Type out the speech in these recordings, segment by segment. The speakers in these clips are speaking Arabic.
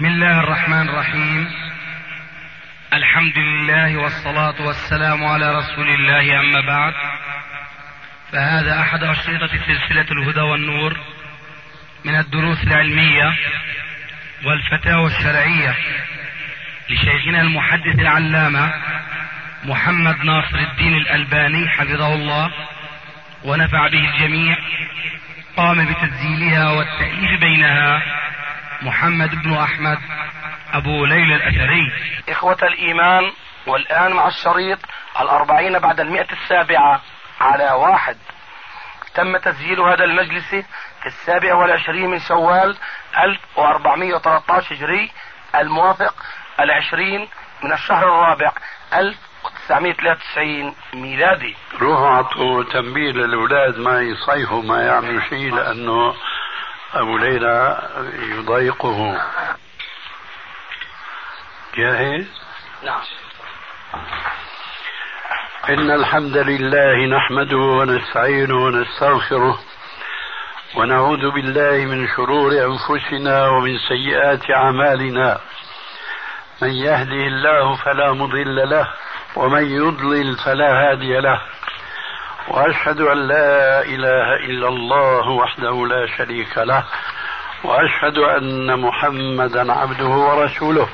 بسم الله الرحمن الرحيم. الحمد لله والصلاة والسلام على رسول الله، أما بعد، فهذا أحد أشرطة سلسلة الهدى والنور من الدروس العلمية والفتاوى الشرعية لشيخنا المحدث العلامة محمد ناصر الدين الألباني حفظه الله ونفع به الجميع. قام بتسجيلها والتأليف بينها محمد بن أحمد أبو ليلى الأثري. إخوة الإيمان، والآن مع الشريط 40 بعد 107 تم تسجيل هذا المجلس في 27 من شوال 1413 هجري، الموافق 20 من الشهر الرابع 1993 ميلادي. روحوا عطوا تنبيه للأولاد ما يصيحوا ما يعملوا شيء، لأنه أبو ليلى يضايقه. جاهز؟ نعم. إن الحمد لله نحمده ونستعينه ونستغفره ونعوذ بالله من شرور أنفسنا ومن سيئات أعمالنا. من يهده الله فلا مضل له ومن يضلل فلا هادي له، وأشهد أن لا إله إلا الله وحده لا شريك له، وأشهد أن محمدا عبده ورسوله.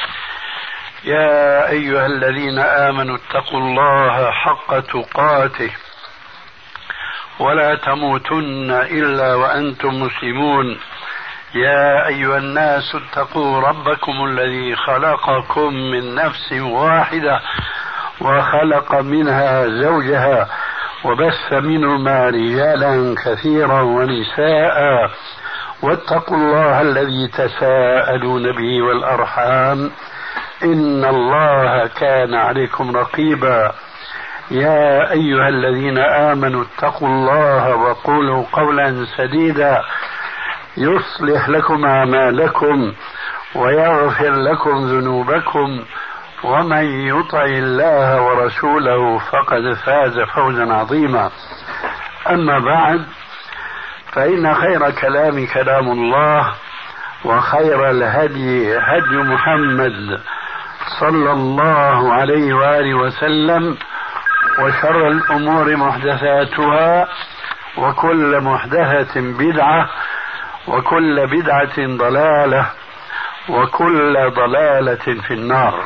يا أيها الذين آمنوا اتقوا الله حق تقاته ولا تموتن إلا وأنتم مسلمون. يا أيها الناس اتقوا ربكم الذي خلقكم من نفس واحدة وخلق منها زوجها وبث منهما رجالا كثيرا ونساء، واتقوا الله الذي تساءلون به والأرحام إن الله كان عليكم رقيبا. يا أيها الذين آمنوا اتقوا الله وقولوا قولا سديدا يصلح لكم أعمالكم ويغفر لكم ذنوبكم، ومن يطع الله ورسوله فقد فاز فوزا عظيما. أما بعد، فإن خير كلام كلام الله، وخير الهدي هدي محمد صلى الله عليه وآله وسلم، وشر الأمور محدثاتها، وكل محدثة بدعة، وكل بدعة ضلالة، وكل ضلالة في النار.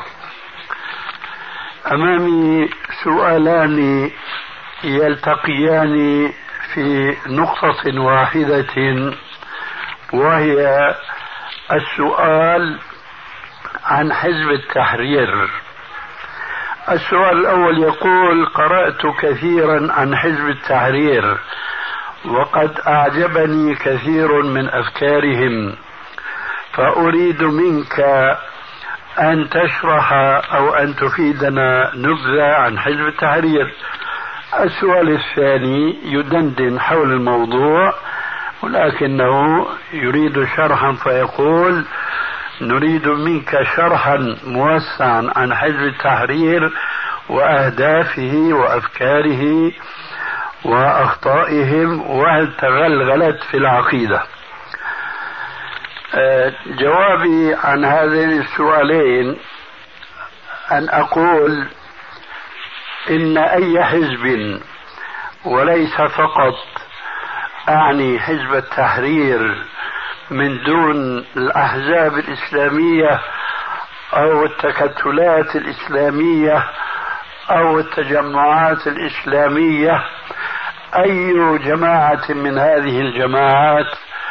أمامي سؤالان يلتقيان في نقطة واحدة، وهي السؤال عن حزب التحرير. السؤال الأول يقول: قرأت كثيرا عن حزب التحرير وقد أعجبني كثير من أفكارهم، فأريد منك أن تشرح أو أن تفيدنا نبذة عن حزب التحرير. السؤال الثاني يدندن حول الموضوع، ولكنه يريد شرحا، فيقول: نريد منك شرحا موسعا عن حزب التحرير وأهدافه وأفكاره وأخطائهم، وهل تغلغلت في العقيدة. جوابي عن هذين السؤالين أن أقول إن أي حزب، وليس فقط أعني حزب التحرير من دون الأحزاب الإسلامية أو التكتلات الإسلامية أو التجمعات الإسلامية، أي جماعة من هذه الجماعات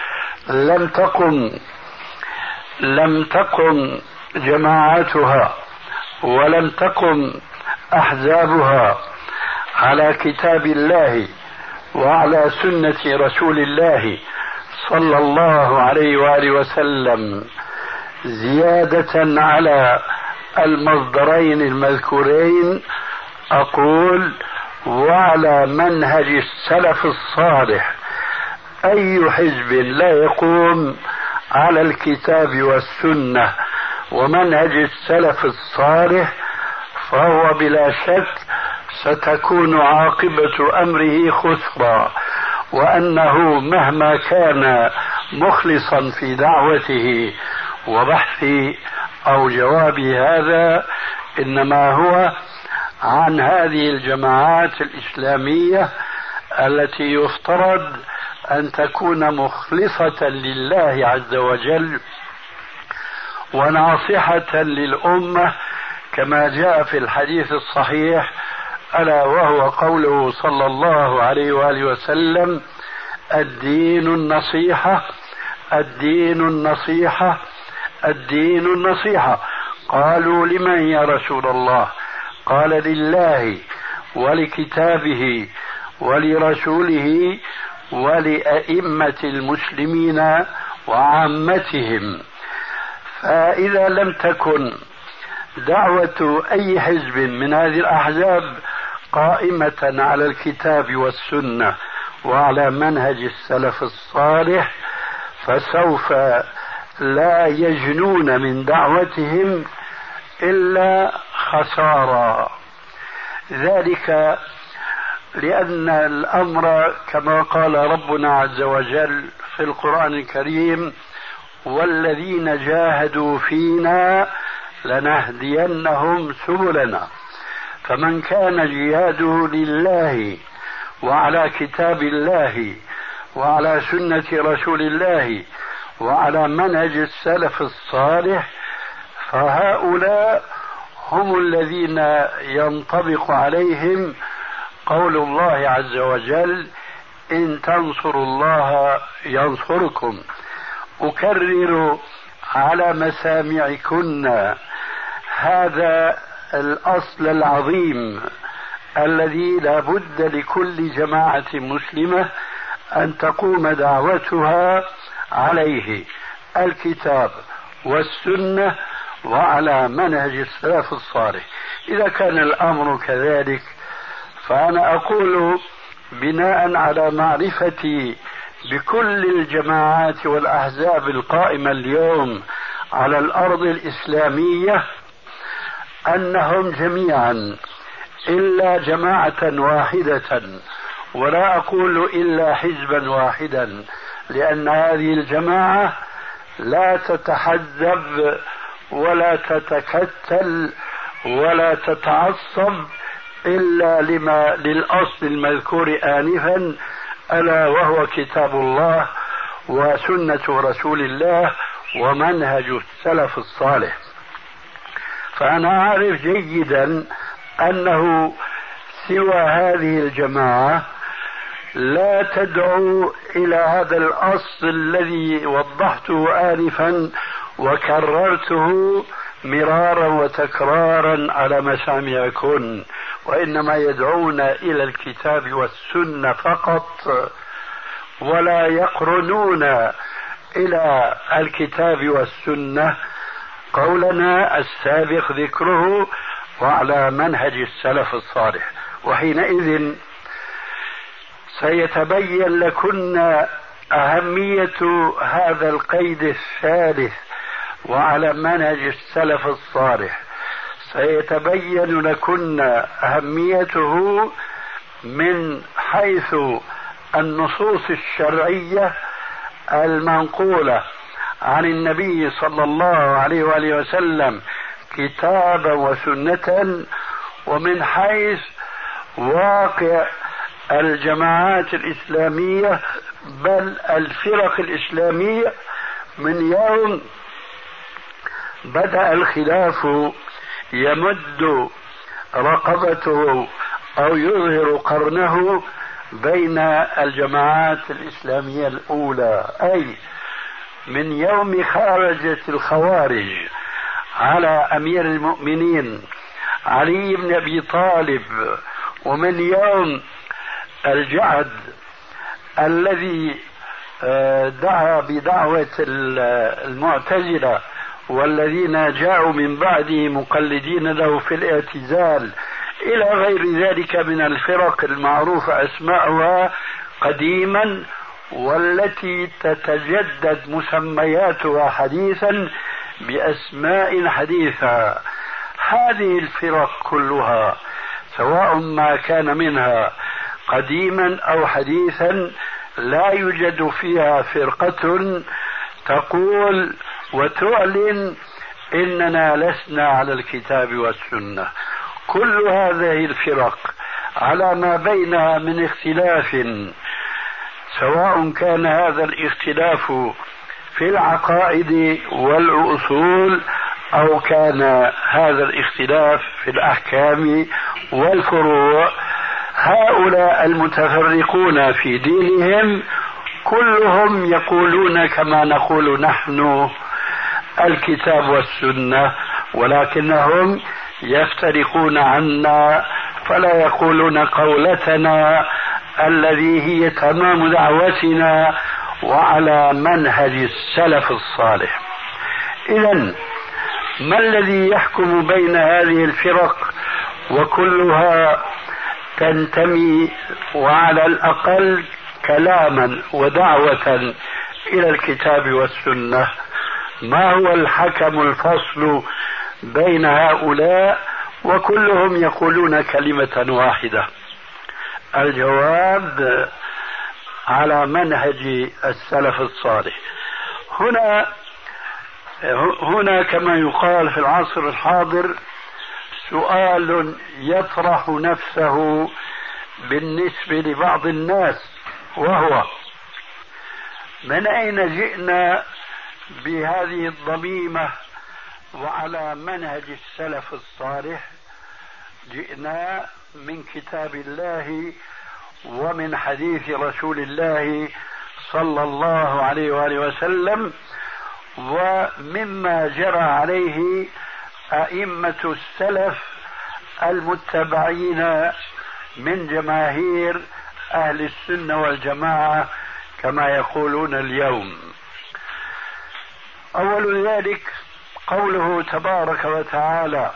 لم تقم جماعاتها ولم تقم أحزابها على كتاب الله وعلى سنة رسول الله صلى الله عليه وآله وسلم، زيادة على المصدرين المذكورين، أقول وعلى منهج السلف الصالح. أي حزب لا يقوم على الكتاب والسنة ومنهج السلف الصالح فهو بلا شك ستكون عاقبة أمره خسرا، وأنه مهما كان مخلصا في دعوته وبحثي أو جوابي هذا إنما هو عن هذه الجماعات الإسلامية التي يفترض أن تكون مخلصة لله عز وجل وناصحة للأمة كما جاء في الحديث الصحيح، ألا وهو قوله صلى الله عليه وآله وسلم: الدين النصيحة، الدين النصيحة، الدين النصيحة. قالوا: لمن يا رسول الله؟ قال: لله ولكتابه ولرسوله ولأئمة المسلمين وعامتهم. فإذا لم تكن دعوة أي حزب من هذه الأحزاب قائمة على الكتاب والسنة وعلى منهج السلف الصالح فسوف لا يجنون من دعوتهم إلا خسارة. ذلك لأن الأمر كما قال ربنا عز وجل في القرآن الكريم: والذين جاهدوا فينا لنهدينهم سبلنا. فمن كان جهاده لله وعلى كتاب الله وعلى سنة رسول الله وعلى منهج السلف الصالح فهؤلاء هم الذين ينطبق عليهم قول الله عز وجل: إن تنصروا الله ينصركم. أكرر على مسامعكن هذا الأصل العظيم الذي لا بد لكل جماعة مسلمة أن تقوم دعوتها عليه: الكتاب والسنة وعلى منهج السلف الصالح. إذا كان الأمر كذلك فأنا أقول بناء على معرفتي بكل الجماعات والأحزاب القائمة اليوم على الأرض الإسلامية أنهم جميعا إلا جماعة واحدة، ولا أقول إلا حزبا واحدا، لأن هذه الجماعة لا تتحزب ولا تتكتل ولا تتعصب إلا للأصل المذكور آنفا، ألا وهو كتاب الله وسنة رسول الله ومنهج السلف الصالح. فأنا أعرف جيدا أنه سوى هذه الجماعة لا تدعو إلى هذا الأصل الذي وضحته آنفا وكررته مرارا وتكرارا على مسامعكن، وإنما يدعون إلى الكتاب والسنة فقط، ولا يقرنون إلى الكتاب والسنة قولنا السابق ذكره وعلى منهج السلف الصالح. وحينئذ سيتبين لكن أهمية هذا القيد الثالث وعلى منهج السلف الصالح، سيتبين لكن أهميته من حيث النصوص الشرعية المنقولة عن النبي صلى الله عليه وآله وسلم كتابا وسنة، ومن حيث واقع الجماعات الإسلامية بل الفرق الإسلامية من يوم بدأ الخلاف يمد رقبته أو يظهر قرنه بين الجماعات الإسلامية الأولى، أي من يوم خرجت الخوارج على أمير المؤمنين علي بن أبي طالب، ومن يوم الجعد الذي دعا بدعوة المعتزلة والذين جاءوا من بعده مقلدين له في الاعتزال إلى غير ذلك من الفرق المعروفة أسماؤها قديما والتي تتجدد مسمياتها حديثا بأسماء حديثة. هذه الفرق كلها سواء ما كان منها قديما أو حديثا لا يوجد فيها فرقة تقول وتعلن إننا لسنا على الكتاب والسنة. كل هذه الفرق على ما بينها من اختلاف، سواء كان هذا الاختلاف في العقائد والأصول أو كان هذا الاختلاف في الأحكام والفروع، هؤلاء المتفرقون في دينهم كلهم يقولون كما نقول نحن الكتاب والسنة، ولكنهم يفترقون عنا فلا يقولون قولتنا الذي هي تمام دعوتنا وعلى منهج السلف الصالح. إذن ما الذي يحكم بين هذه الفرق وكلها تنتمي وعلى الأقل كلاما ودعوة إلى الكتاب والسنة؟ ما هو الحكم الفصل بين هؤلاء وكلهم يقولون كلمة واحدة؟ الجواب على منهج السلف الصالح. هنا كما يقال في العصر الحاضر سؤال يطرح نفسه بالنسبة لبعض الناس، وهو: من أين جئنا بهذه الضميمة وعلى منهج السلف الصالح؟ جئنا من كتاب الله ومن حديث رسول الله صلى الله عليه وآله وسلم، ومما جرى عليه أئمة السلف المتبعين من جماهير أهل السنة والجماعة كما يقولون اليوم. أول ذلك قوله تبارك وتعالى: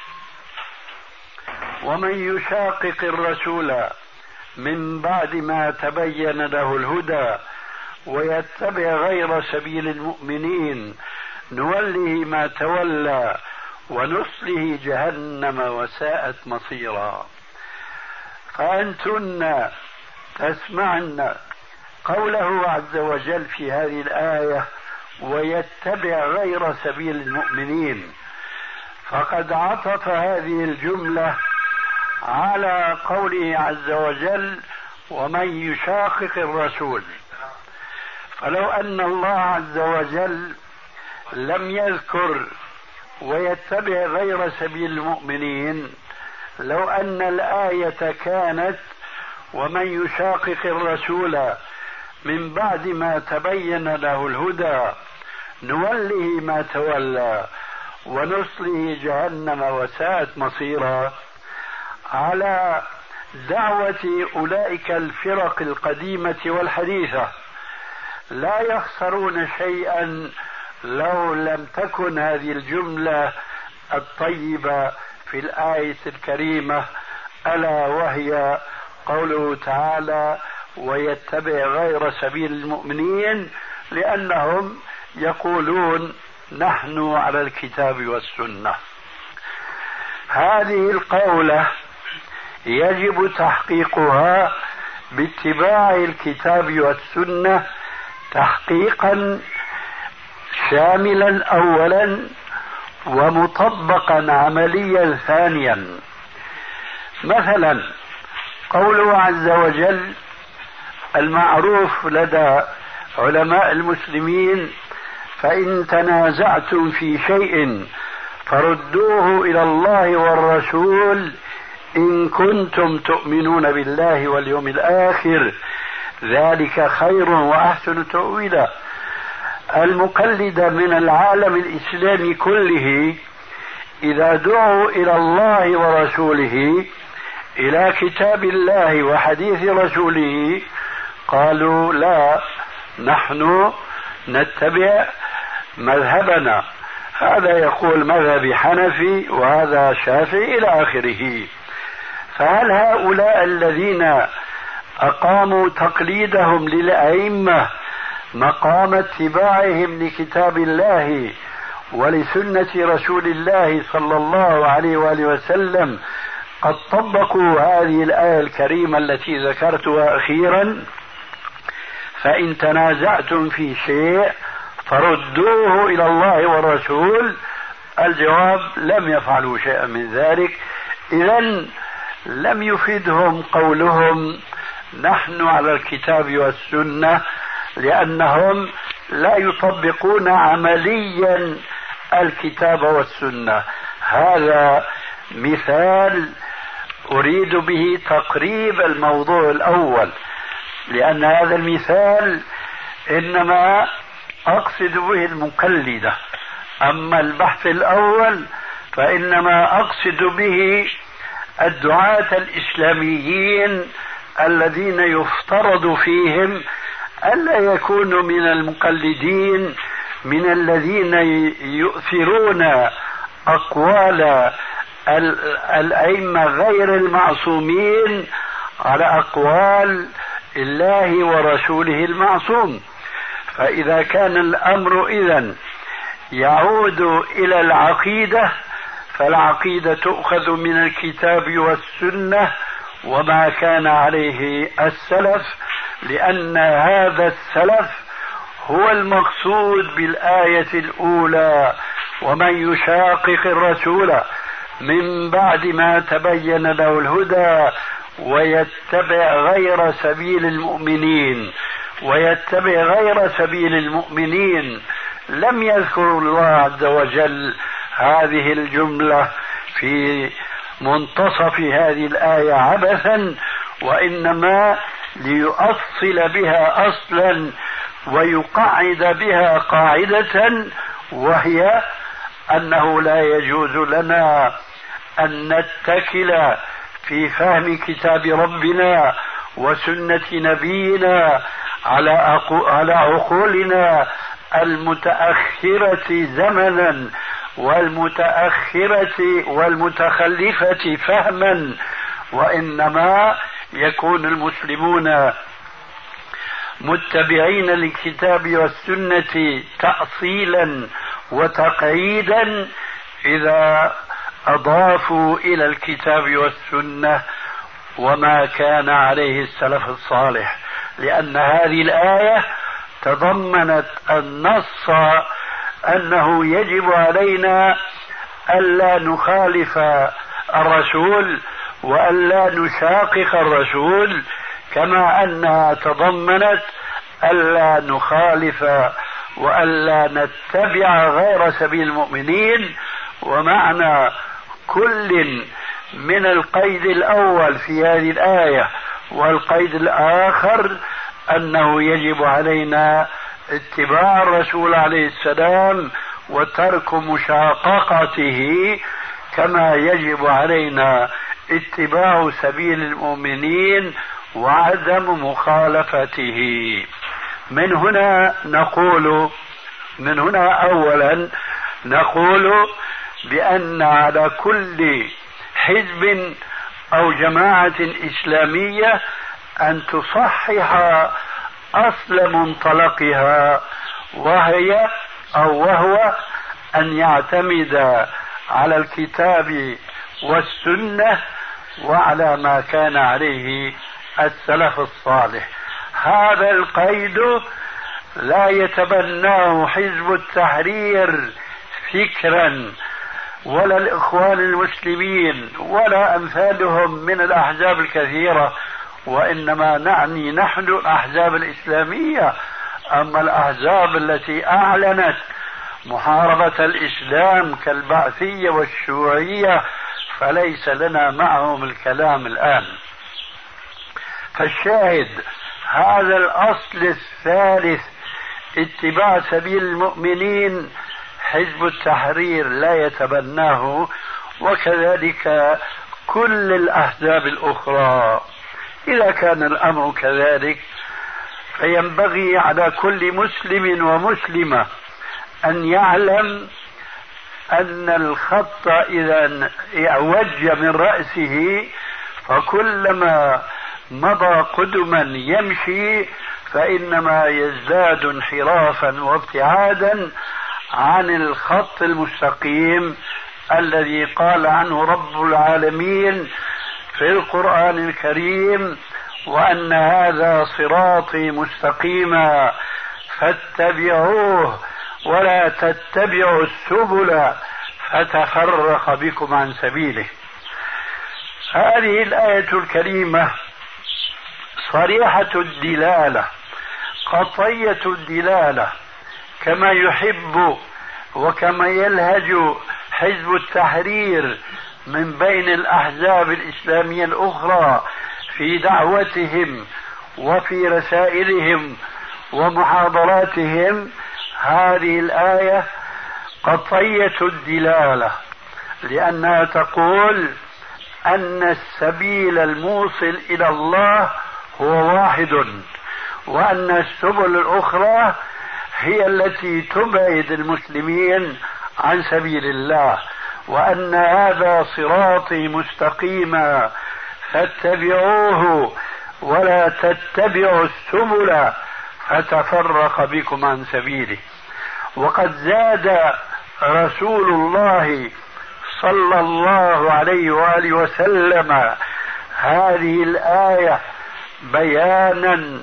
ومن يشاقق الرسول من بعد ما تبين له الهدى ويتبع غير سبيل المؤمنين نوله ما تولى ونصله جهنم وساءت مصيرا. فأنتن تسمعن قوله عز وجل في هذه الآية: ويتبع غير سبيل المؤمنين، فقد عطف هذه الجملة على قوله عز وجل: ومن يشاقق الرسول. فلو أن الله عز وجل لم يذكر ويتبع غير سبيل المؤمنين، لو أن الآية كانت: ومن يشاقق الرسول من بعد ما تبين له الهدى نوله ما تولى ونصله جهنم وساءت مصيرا، على دعوة أولئك الفرق القديمة والحديثة لا يخسرون شيئا لو لم تكن هذه الجملة الطيبة في الآية الكريمة، ألا وهي قوله تعالى: ويتبع غير سبيل المؤمنين، لأنهم يقولون نحن على الكتاب والسنة. هذه القولة يجب تحقيقها باتباع الكتاب والسنة تحقيقا شاملا أولا، ومطبقا عمليا ثانيا. مثلا قوله عز وجل المعروف لدى علماء المسلمين: فإن تنازعتم في شيء فردوه إلى الله والرسول إن كنتم تؤمنون بالله واليوم الآخر ذلك خير وأحسن تأويلا. المقلد من العالم الإسلامي كله إذا دعوا إلى الله ورسوله، إلى كتاب الله وحديث رسوله، قالوا: لا، نحن نتبع مذهبنا، هذا يقول مذهب حنفي وهذا شافعي إلى آخره. فهل هؤلاء الذين أقاموا تقليدهم للأئمة مقام اتباعهم لكتاب الله ولسنة رسول الله صلى الله عليه وآله وسلم قد طبقوا هذه الآية الكريمة التي ذكرتها أخيرا: فإن تنازعتم في شيء فردوه إلى الله والرسول. الجواب: لم يفعلوا شيئا من ذلك. إذن لم يفيدهم قولهم نحن على الكتاب والسنة، لأنهم لا يطبقون عمليا الكتاب والسنة. هذا مثال أريد به تقريب الموضوع الأول، لأن هذا المثال إنما أقصد به المقلدة. أما البحث الأول فإنما أقصد به الدعاة الإسلاميين الذين يفترض فيهم ألا يكونوا من المقلدين، من الذين يؤثرون أقوال الأئمة غير المعصومين على أقوال الله ورسوله المعصوم. فإذا كان الأمر إذن يعود إلى العقيدة، فالعقيدة تؤخذ من الكتاب والسنة وما كان عليه السلف، لأن هذا السلف هو المقصود بالآية الأولى: ومن يشاقق الرسول من بعد ما تبين له الهدى ويتبع غير سبيل المؤمنين. ويتبع غير سبيل المؤمنين، لم يذكر الله عز وجل هذه الجملة في منتصف هذه الآية عبثا، وإنما ليؤصل بها أصلا ويقعد بها قاعدة، وهي أنه لا يجوز لنا أن نتكل في فهم كتاب ربنا وسنة نبينا على عقولنا المتأخرة زمنا والمتأخرة والمتخلفة فهما، وإنما يكون المسلمون متبعين للكتاب والسنة تأصيلا وتقعيدا إذا أضافوا إلى الكتاب والسنة وما كان عليه السلف الصالح، لأن هذه الآية تضمنت النص أنه يجب علينا ألا نخالف الرسول وألا نشاقق الرسول، كما أنها تضمنت ألا نخالف وألا نتبع غير سبيل المؤمنين. ومعنى كل من القيد الأول في هذه الآية والقيد الآخر أنه يجب علينا اتباع الرسول عليه السلام وترك مشاققته، كما يجب علينا اتباع سبيل المؤمنين وعدم مخالفته. من هنا أولا نقول بأن على كل حزب أو جماعة إسلامية أن تصحح أصل منطلقها، وهو أن يعتمد على الكتاب والسنة وعلى ما كان عليه السلف الصالح. هذا القيد لا يتبناه حزب التحرير فكرا ولا الإخوان المسلمين ولا أمثالهم من الأحزاب الكثيرة، وإنما نعني نحن الأحزاب الإسلامية. أما الأحزاب التي أعلنت محاربة الإسلام كالبعثية والشيوعية فليس لنا معهم الكلام الآن. فالشاهد هذا الأصل الثالث اتباع سبيل المؤمنين حزب التحرير لا يتبناه، وكذلك كل الأحزاب الأخرى. إذا كان الأمر كذلك فينبغي على كل مسلم ومسلمة أن يعلم أن الخط إذا اعوج من رأسه فكلما مضى قدما يمشي فإنما يزداد انحرافا وابتعادا عن الخط المستقيم الذي قال عنه رب العالمين في القرآن الكريم: وأن هذا صراطي مستقيما فاتبعوه ولا تتبعوا السبل فتفرق بكم عن سبيله. هذه الآية الكريمة صريحة الدلالة، قطعية الدلالة، كما يحب وكما يلهج حزب التحرير من بين الأحزاب الإسلامية الأخرى في دعوتهم وفي رسائلهم ومحاضراتهم. هذه الآية قطعية الدلالة، لأنها تقول أن السبيل الموصل إلى الله هو واحد، وأن السبل الأخرى هي التي تبعد المسلمين عن سبيل الله، وأن هذا صراطي مستقيما فاتبعوه ولا تتبعوا السبل فتفرق بكم عن سبيله. وقد زاد رسول الله صلى الله عليه وآله وسلم هذه الآية بيانا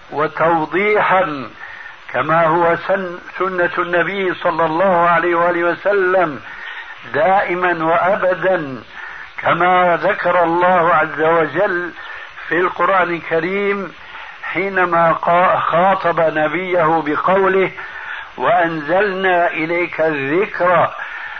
وتوضيحا، كما هو سنة النبي صلى الله عليه وآله وسلم دائما وأبدا، كما ذكر الله عز وجل في القرآن الكريم حينما خاطب نبيه بقوله: وأنزلنا إليك الذكر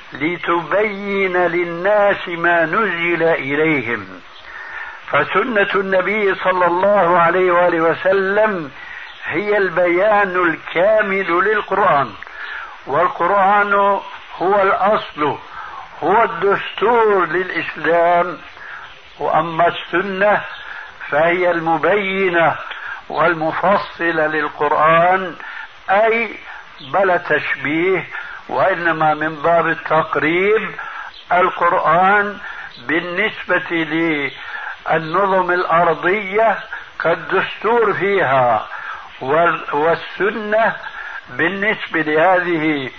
لتبين للناس ما نزل إليهم. فسنة النبي صلى الله عليه وآله وسلم هي البيان الكامل للقرآن، والقرآن هو الأصل، هو الدستور للإسلام. وأما السنة فهي المبينة والمفصلة للقرآن، أي بلا تشبيه، وإنما من باب التقريب. القرآن بالنسبة للنظم الأرضية كالدستور فيها، والسنة بالنسبة لهذه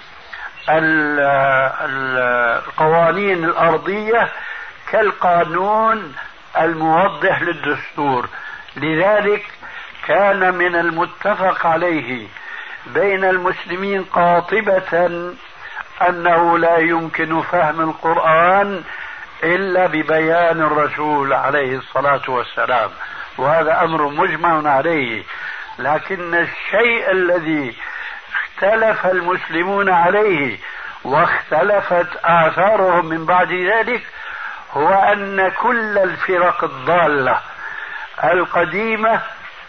القوانين الأرضية كالقانون الموضح للدستور. لذلك كان من المتفق عليه بين المسلمين قاطبة أنه لا يمكن فهم القرآن إلا ببيان الرسول عليه الصلاة والسلام، وهذا أمر مجمع عليه. لكن الشيء الذي اختلف المسلمون عليه واختلفت آثارهم من بعد ذلك هو أن كل الفرق الضالة القديمة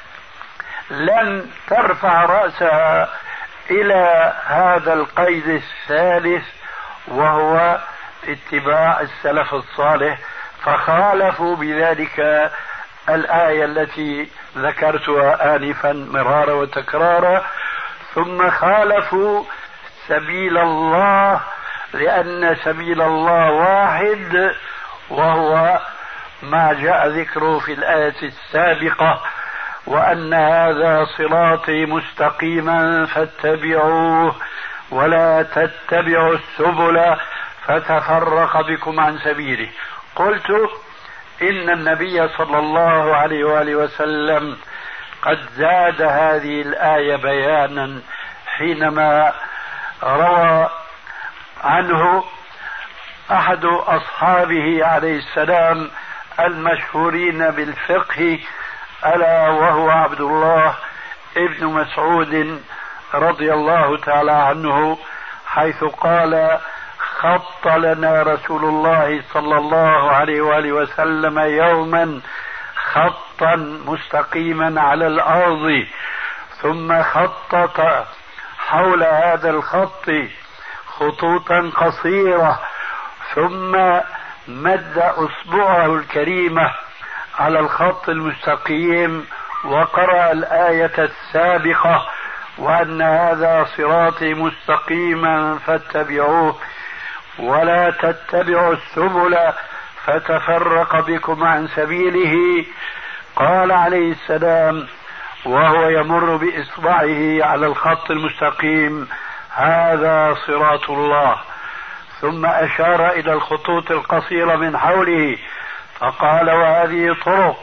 لم ترفع رأسها إلى هذا القيد الثالث، وهو اتباع السلف الصالح، فخالفوا بذلك الآية التي ذكرتها آنفا مرارا وتكرارا، ثم خالفوا سبيل الله، لأن سبيل الله واحد، وهو ما جاء ذكره في الآية السابقة: وأن هذا صراطي مستقيما فاتبعوه ولا تتبعوا السبل فتفرق بكم عن سبيله. قلت إن النبي صلى الله عليه وآله وسلم قد زاد هذه الآية بيانا حينما روى عنه أحد أصحابه عليه السلام المشهورين بالفقه، ألا وهو عبد الله ابن مسعود رضي الله تعالى عنه، حيث قال: خط لنا رسول الله صلى الله عليه وآله وسلم يوما خطا مستقيما على الأرض، ثم خطط حول هذا الخط خطوطا قصيرة، ثم مد أصبعه الكريمة على الخط المستقيم وقرأ الآية السابقة: وأن هذا صراطي مستقيما فاتبعوه ولا تتبعوا السبل فتفرق بكم عن سبيله. قال عليه السلام وهو يمر بإصبعه على الخط المستقيم: هذا صراط الله. ثم أشار إلى الخطوط القصيرة من حوله فقال: وهذه طرق،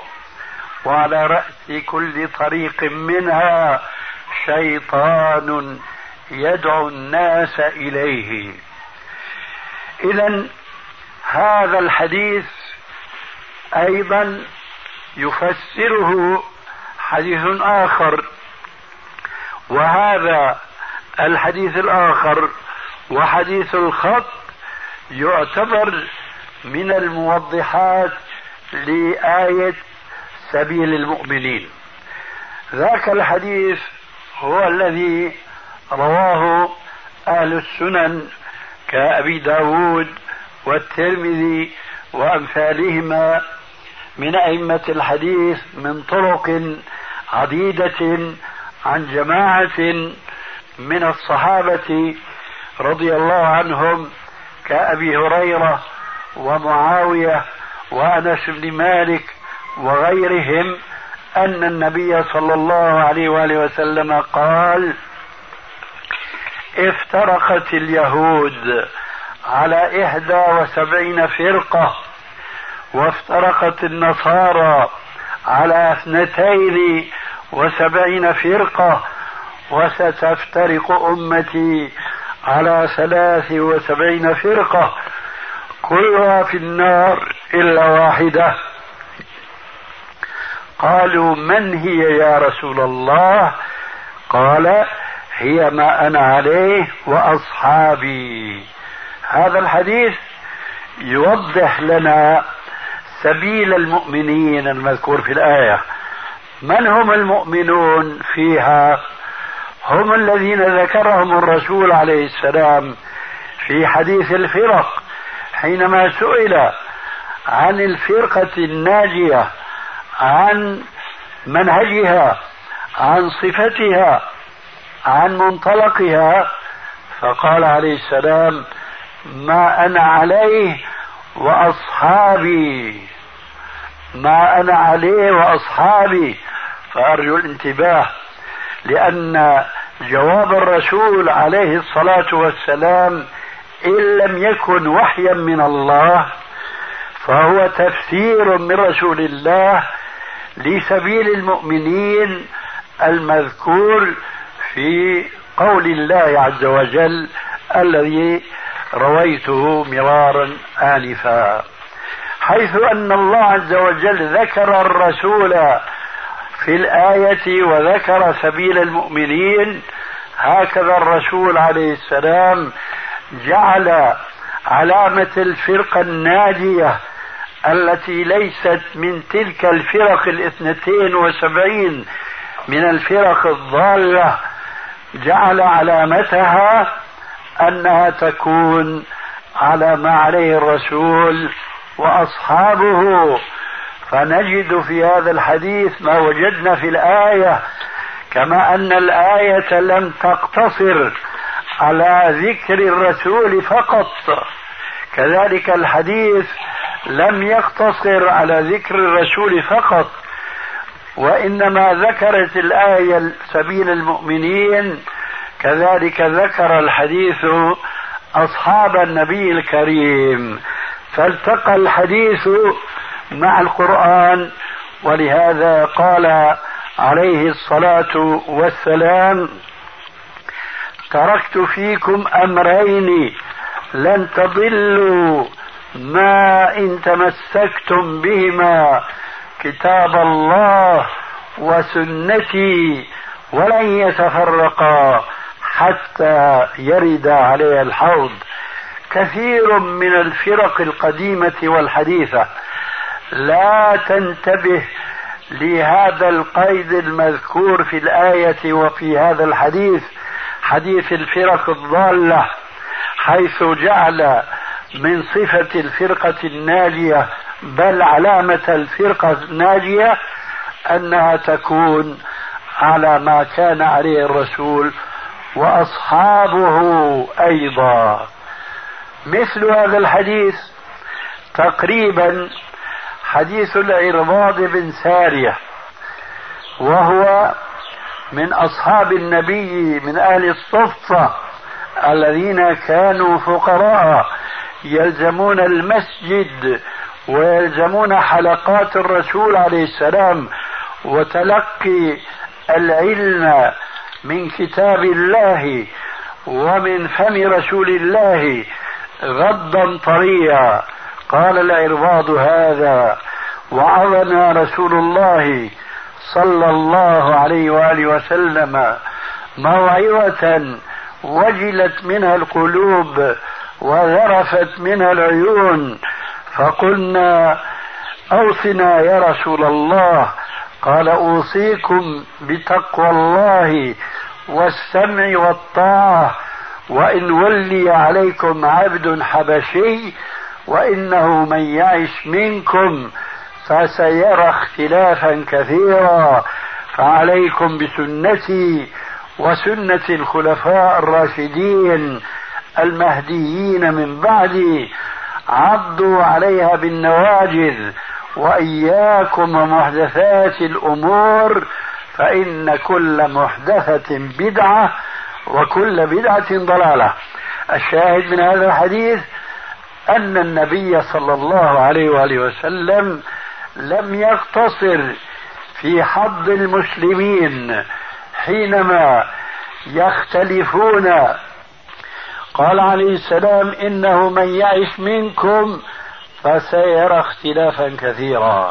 وعلى رأس كل طريق منها شيطان يدعو الناس إليه. إذن هذا الحديث أيضا يفسره حديث آخر، وهذا الحديث الآخر وحديث الخط يعتبر من الموضحات لآية سبيل المؤمنين. ذاك الحديث هو الذي رواه أهل السنن كأبي داود والترمذي وأمثالهما من أئمة الحديث من طرق عديدة عن جماعة من الصحابة رضي الله عنهم كأبي هريرة ومعاوية وأنس بن مالك وغيرهم أن النبي صلى الله عليه وآله وسلم قال: افترقت اليهود على 71 فرقة، وافترقت النصارى على 72 فرقة، وستفترق أمتي على 73 فرقة كلها في النار إلا واحدة. قالوا: من هي يا رسول الله؟ قال: هي ما أنا عليه وأصحابي. هذا الحديث يوضح لنا سبيل المؤمنين المذكور في الآية. من هم المؤمنون فيها؟ هم الذين ذكرهم الرسول عليه السلام في حديث الفرق حينما سئل عن الفرقة الناجية، عن منهجها، عن صفتها، عن منطلقها، فقال عليه السلام: ما أنا عليه وأصحابي. ما أنا عليه وأصحابي. فأرجو الانتباه، لأن جواب الرسول عليه الصلاة والسلام إن لم يكن وحيا من الله فهو تفسير من رسول الله لسبيل المؤمنين المذكور في قول الله عز وجل الذي رويته مرارا آنفا، حيث أن الله عز وجل ذكر الرسول في الآية وذكر سبيل المؤمنين. هكذا الرسول عليه السلام جعل علامة الفرقة الناجية التي ليست من تلك الفرق 72 من الفرق الضالة، جعل علامتها أنها تكون على ما عليه الرسول وأصحابه. فنجد في هذا الحديث ما وجدنا في الآية، كما أن الآية لم تقتصر على ذكر الرسول فقط، كذلك الحديث لم يقتصر على ذكر الرسول فقط، وإنما ذكرت الآية سبيل المؤمنين، كذلك ذكر الحديث أصحاب النبي الكريم، فالتقى الحديث مع القرآن. ولهذا قال عليه الصلاة والسلام: تركت فيكم أمرين لن تضلوا ما إن تمسكتم بهما، كتاب الله وسنتي، ولن يتفرقا حتى يرد عليه الحوض. كثير من الفرق القديمة والحديثة لا تنتبه لهذا القيد المذكور في الآية وفي هذا الحديث، حديث الفرق الضالة، حيث جعل من صفة الفرقة الناجية بل علامة الفرقة الناجية أنها تكون على ما كان عليه الرسول وأصحابه أيضا. مثل هذا الحديث تقريبا حديث العرباض بن سارية، وهو من أصحاب النبي من أهل الصفة الذين كانوا فقراء يلزمون المسجد ويلزمون حلقات الرسول عليه السلام وتلقي العلم من كتاب الله ومن فم رسول الله غضا طريا. قال العرباض هذا وعظنا رسول الله صلى الله عليه وآله وسلم موعظة وجلت منها القلوب وذرفت منها العيون، فقلنا أوصنا يا رسول الله. قال أوصيكم بتقوى الله والسمع والطاعة، وإن ولي عليكم عبد حبشي وإنه من يعش منكم فسيرى اختلافا كثيرا، فعليكم بسنتي وسنة الخلفاء الراشدين المهديين من بعدي، عضوا عليها بالنواجذ، وإياكم ومحدثات الأمور، فإن كل محدثة بدعة وكل بدعة ضلالة. الشاهد من هذا الحديث أن النبي صلى الله عليه وآله وسلم لم يقتصر في حض المسلمين حينما يختلفون. قال عليه السلام إنه من يعش منكم فسيرى اختلافا كثيرا.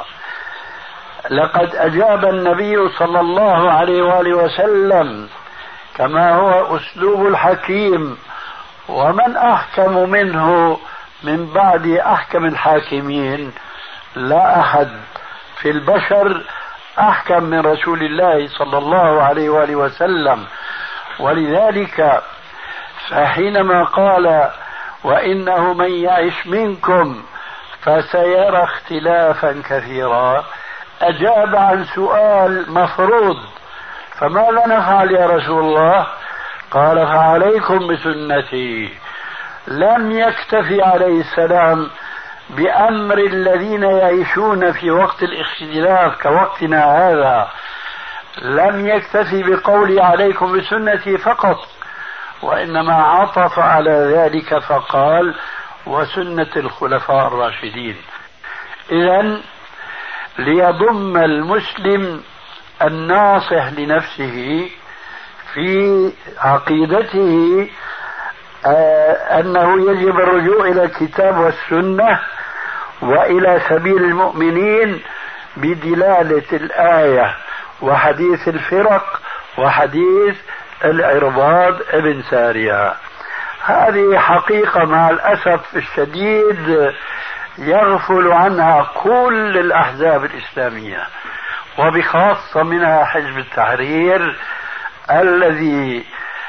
لقد أجاب النبي صلى الله عليه وآله وسلم كما هو أسلوب الحكيم، ومن أحكم منه من بعد أحكم الحاكمين؟ لا أحد في البشر أحكم من رسول الله صلى الله عليه وآله وسلم. ولذلك فحينما قال وإنه من يعش منكم فسيرى اختلافا كثيرا، أجاب عن سؤال مفروض: فماذا نفعل يا رسول الله؟ قال: فعليكم بسنتي. لم يكتفي عليه السلام بأمر الذين يعيشون في وقت الاختلاف كوقتنا هذا، لم يكتفي بقول عليكم بسنتي فقط، وإنما عطف على ذلك فقال: وسنة الخلفاء الراشدين. إذن ليضم المسلم الناصح لنفسه في عقيدته أنه يجب الرجوع إلى الكتاب والسنة وإلى سبيل المؤمنين بدلالة الآية وحديث الفرق وحديث العرباض ابن سارية. هذه حقيقة مع الأسف الشديد يغفل عنها كل الأحزاب الإسلامية، وبخاصة منها حزب التحرير الذي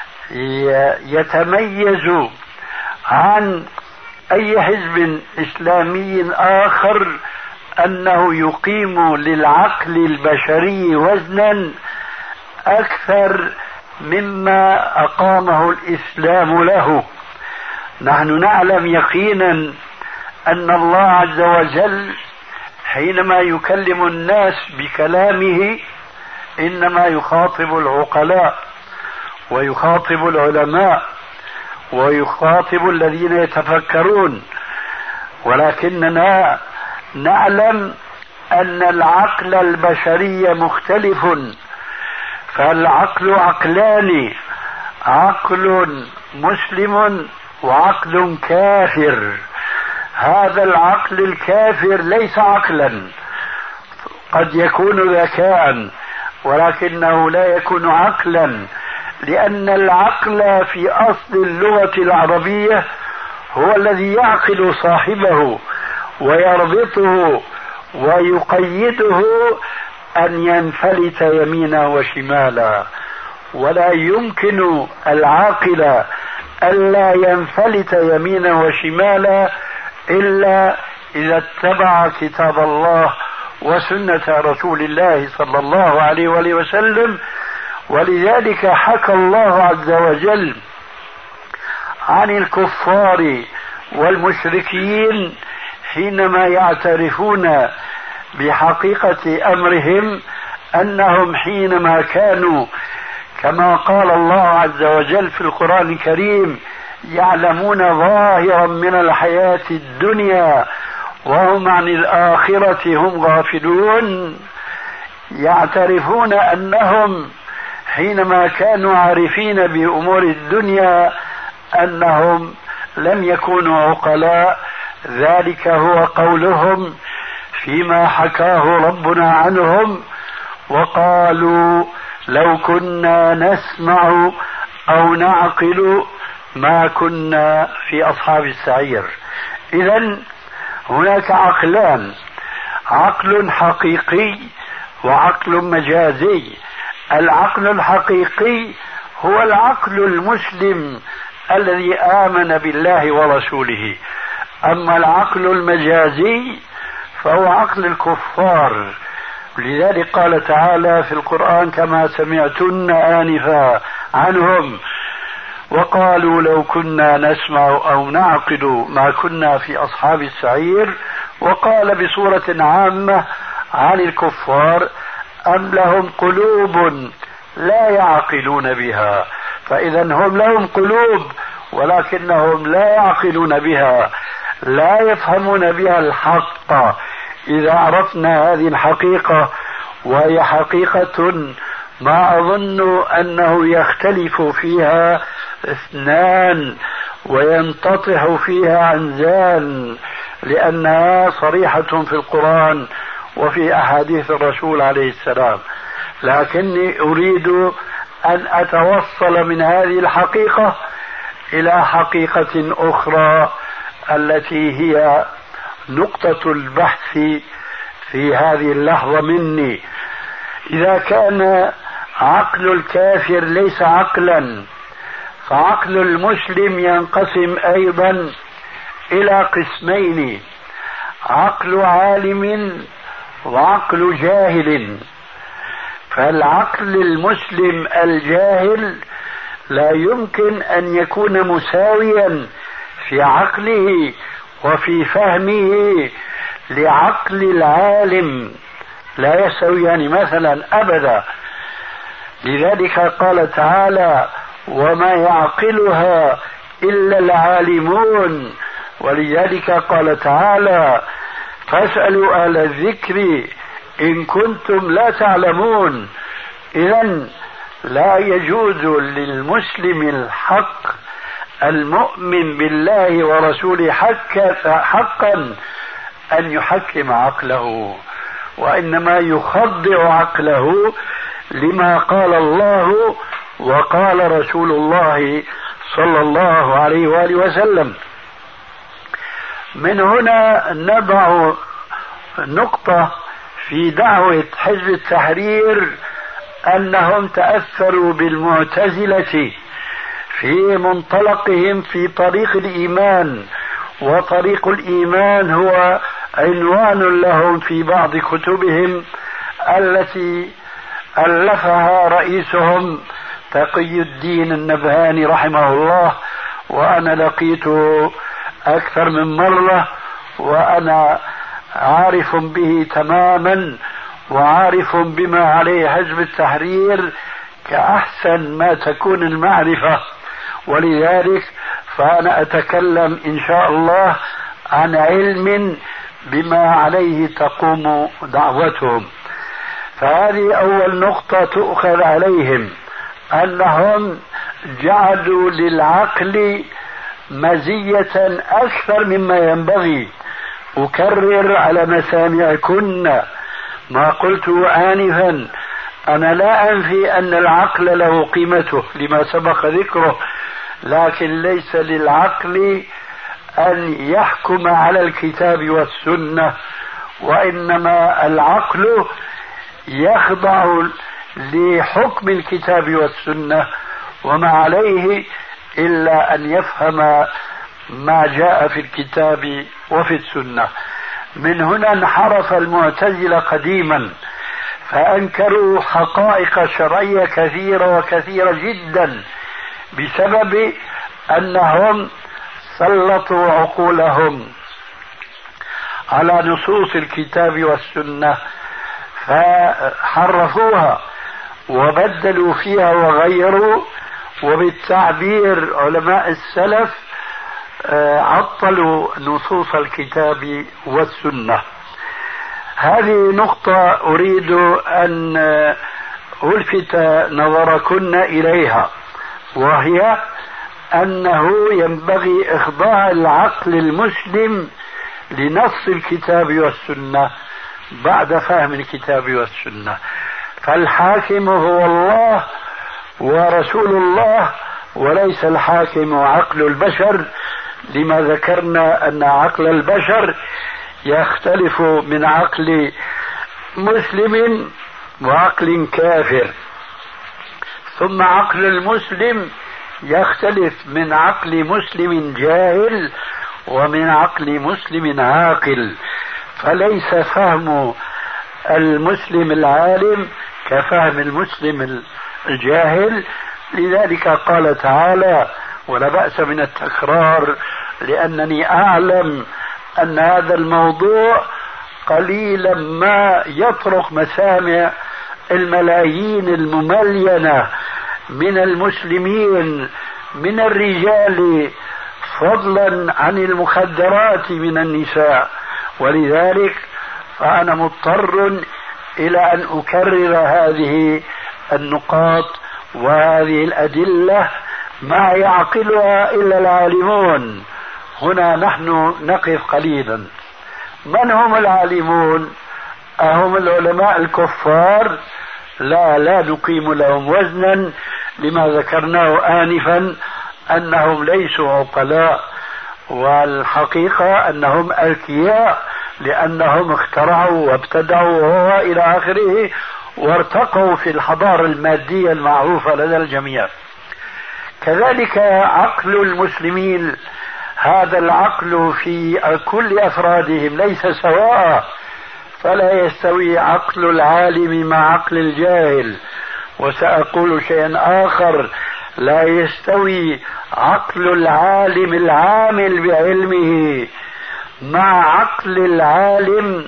يتميز عن أي حزب إسلامي آخر أنه يقيم للعقل البشري وزنا أكثر مما أقامه الإسلام له. نحن نعلم يقينا أن الله عز وجل حينما يكلم الناس بكلامه إنما يخاطب العقلاء ويخاطب العلماء ويخاطب الذين يتفكرون، ولكننا نعلم أن العقل البشري مختلف، فالعقل عقلان: عقل مسلم وعقل كافر. هذا العقل الكافر ليس عقلا، قد يكون ذكاء ولكنه لا يكون عقلا، لأن العقل في أصل اللغة العربية هو الذي يعقل صاحبه ويربطه ويقيده أن ينفلت يمينا وشمالا، ولا يمكن العاقل ألا ينفلت يمينا وشمالا إلا إذا اتبع كتاب الله وسنة رسول الله صلى الله عليه وآله وسلم. ولذلك حكى الله عز وجل عن الكفار والمشركين حينما يعترفون بحقيقة أمرهم أنهم حينما كانوا كما قال الله عز وجل في القرآن الكريم يعلمون ظاهرا من الحياة الدنيا وهم عن الآخرة هم غافلون، يعترفون أنهم حينما كانوا عارفين بأمور الدنيا أنهم لم يكونوا عقلاء. ذلك هو قولهم فيما حكاه ربنا عنهم: وقالوا لو كنا نسمع أو نعقل ما كنا في أصحاب السعير. إذن هناك عقلان: عقل حقيقي وعقل مجازي. العقل الحقيقي هو العقل المسلم الذي آمن بالله ورسوله، أما العقل المجازي فهو عقل الكفار. لذلك قال تعالى في القرآن كما سمعتن آنفا عنهم: وقالوا لو كنا نسمع أو نعقل ما كنا في أصحاب السعير. وقال بصورة عامة عن الكفار: أم لهم قلوب لا يعقلون بها. فإذا هم لهم قلوب ولكنهم لا يعقلون بها، لا يفهمون بها الحق. إذا عرفنا هذه الحقيقة، وهي حقيقة ما أظن أنه يختلف فيها اثنان وينتطح فيها عنزان، لأنها صريحة في القرآن وفي أحاديث الرسول عليه السلام. لكني أريد أن أتوصل من هذه الحقيقة إلى حقيقة أخرى التي هي نقطة البحث في هذه اللحظة مني. إذا كان عقل الكافر ليس عقلا، فعقل المسلم ينقسم أيضا إلى قسمين: عقل عالم وعقل جاهل. فالعقل المسلم الجاهل لا يمكن أن يكون مساويا في عقله وفي فهمه لعقل العالم، لا يستويان مثلا أبدا. لذلك قال تعالى: وما يعقلها إلا العالمون. ولذلك قال تعالى: فاسألوا أهل الذكر إن كنتم لا تعلمون. إذن لا يجوز للمسلم الحق المؤمن بالله ورسوله حقا أن يحكم عقله، وإنما يخضع عقله لما قال الله وقال رسول الله صلى الله عليه وآله وسلم. من هنا نضع نقطة في دعوة حزب التحرير أنهم تأثروا بالمعتزلة في منطلقهم في طريق الإيمان، وطريق الإيمان هو عنوان لهم في بعض كتبهم التي ألفها رئيسهم تقي الدين النبهاني رحمه الله، وأنا لقيته أكثر من مرة وأنا عارف به تماما وعارف بما عليه حزب التحرير كأحسن ما تكون المعرفة. ولذلك فأنا أتكلم إن شاء الله عن علم بما عليه تقوم دعوتهم. فهذه أول نقطة تؤخذ عليهم، أنهم جعلوا للعقل مزية أكثر مما ينبغي. أكرر على مسامعكن ما قلت آنفا: أنا لا أنفي أن العقل له قيمته لما سبق ذكره، لكن ليس للعقل أن يحكم على الكتاب والسنة، وإنما العقل يخضع لحكم الكتاب والسنة وما عليه إلا أن يفهم ما جاء في الكتاب وفي السنة. من هنا انحرف المعتزلة قديما فأنكروا حقائق شرعية كثيرة وكثيرة جدا بسبب أنهم سلطوا عقولهم على نصوص الكتاب والسنة فحرفوها وبدلوا فيها وغيروا، وبالتعبير علماء السلف عطلوا نصوص الكتاب والسنة. هذه نقطة أريد أن ألفت نظركن إليها، وهي أنه ينبغي إخضاع العقل المسلم لنص الكتاب والسنة بعد فهم الكتاب والسنة. فالحاكم هو الله ورسول الله، وليس الحاكم عقل البشر، لما ذكرنا أن عقل البشر يختلف من عقل مسلم وعقل كافر، ثم عقل المسلم يختلف من عقل مسلم جاهل ومن عقل مسلم عاقل، فليس فهم المسلم العالم كفهم المسلم الجاهل. لذلك قال تعالى، ولا بأس من التكرار لأنني أعلم أن هذا الموضوع قليلا ما يطرق مسامع الملايين المملينة من المسلمين من الرجال، فضلا عن المخدرات من النساء، ولذلك فأنا مضطر إلى أن أكرر هذه النقاط وهذه الأدلة ما يعقلها إلا العالمون. هنا نحن نقف قليلا. من هم العالمون؟ أهم العلماء الكفار؟ لا نقيم لهم وزنا، لما ذكرناه آنفا أنهم ليسوا عقلاء، والحقيقة أنهم أذكياء لأنهم اخترعوا وابتدعوا وإلى آخره، وارتقوا في الحضارة المادية المعروفة لدى الجميع. كذلك عقل المسلمين، هذا العقل في كل أفرادهم ليس سواء، فلا يستوي عقل العالم مع عقل الجاهل. وسأقول شيئا آخر، لا يستوي عقل العالم العامل بعلمه مع عقل العالم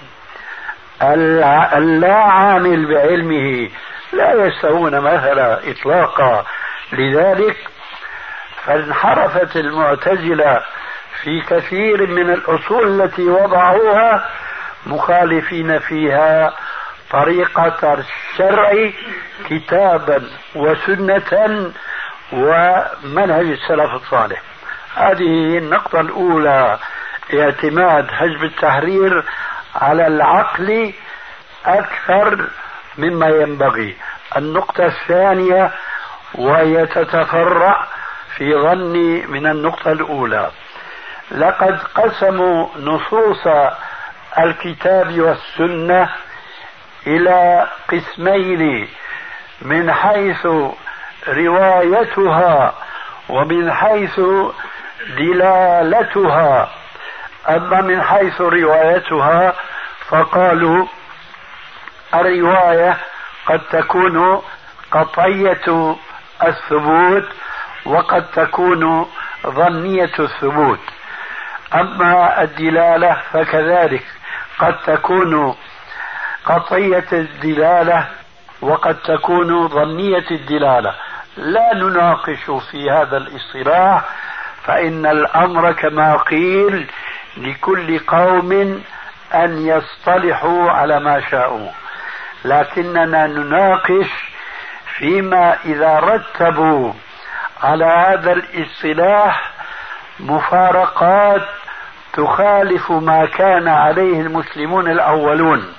اللا عامل بعلمه، لا يستوون مثلا إطلاقا. لذلك فانحرفت المعتزلة في كثير من الأصول التي وضعوها، مخالفين فيها طريقة الشرع كتابا وسنة ومنهج السلف الصالح. هذه النقطة الأولى، اعتماد حزب التحرير على العقل أكثر مما ينبغي. النقطة الثانية، وهي تتفرع في ظني من النقطة الأولى، لقد قسموا نصوص الكتاب والسنة إلى قسمين من حيث روايتها ومن حيث دلالتها. أما من حيث روايتها فقالوا الرواية قد تكون قطعية الثبوت وقد تكون ظنية الثبوت. أما الدلالة فكذلك قد تكون قطعية الدلالة وقد تكون ظنية الدلالة. لا نناقش في هذا الاصطلاح، فإن الأمر كما قيل لكل قوم أن يصطلحوا على ما شاءوا، لكننا نناقش فيما إذا رتبوا على هذا الاصطلاح مفارقات تخالف ما كان عليه المسلمون الأولون.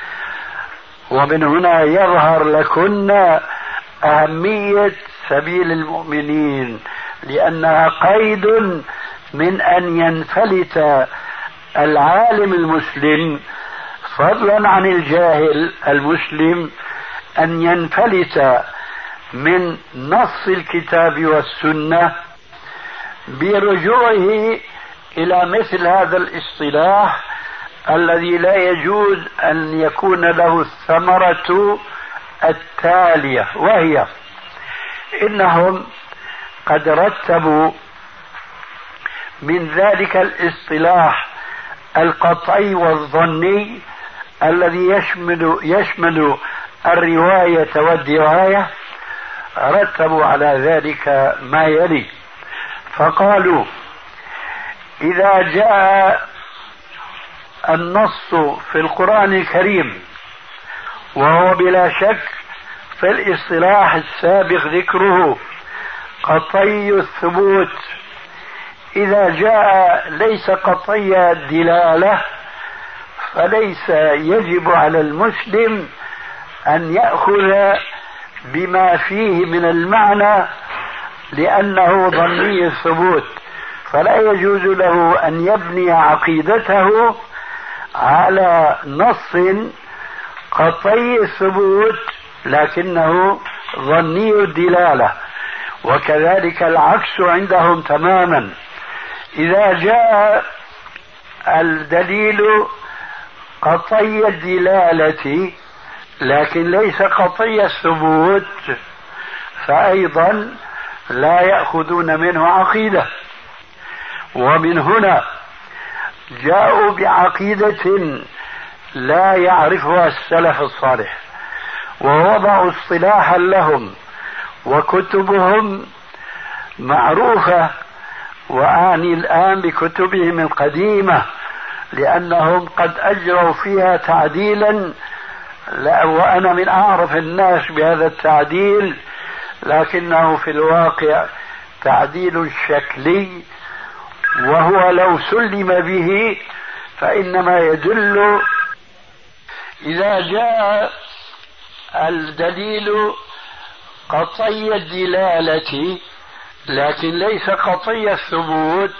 ومن هنا يظهر لكن أهمية سبيل المؤمنين، لأنها قيد من أن ينفلت العالم المسلم فضلا عن الجاهل المسلم، أن ينفلت من نص الكتاب والسنة برجوعه إلى مثل هذا الاصطلاح الذي لا يجوز أن يكون له الثمرة التالية، وهي إنهم قد رتبوا من ذلك الاصطلاح القطعي والظني الذي يشمل الرواية والدراية، رتبوا على ذلك ما يلي. فقالوا إذا جاء النص في القرآن الكريم وهو بلا شك في الاصطلاح السابق ذكره قطعي الثبوت إذا جاء ليس قطعي الدلالة فليس يجب على المسلم أن يأخذ بما فيه من المعنى لأنه ظني الثبوت، فلا يجوز له أن يبني عقيدته على نص قطعي الثبوت لكنه ظني الدلالة. وكذلك العكس عندهم تماما، إذا جاء الدليل قطعي الدلالة لكن ليس قطعي الثبوت فأيضا لا يأخذون منه عقيدة. ومن هنا جاءوا بعقيدة لا يعرفها السلف الصالح ووضعوا اصطلاحا لهم وكتبهم معروفة، وأعني الآن بكتبهم القديمة لأنهم قد أجروا فيها تعديلا، وأنا من أعرف الناس بهذا التعديل، لكنه في الواقع تعديل شكلي، وهو لو سلم به فإنما يدل إذا جاء الدليل قطعي الدلالة لكن ليس قطعي الثبوت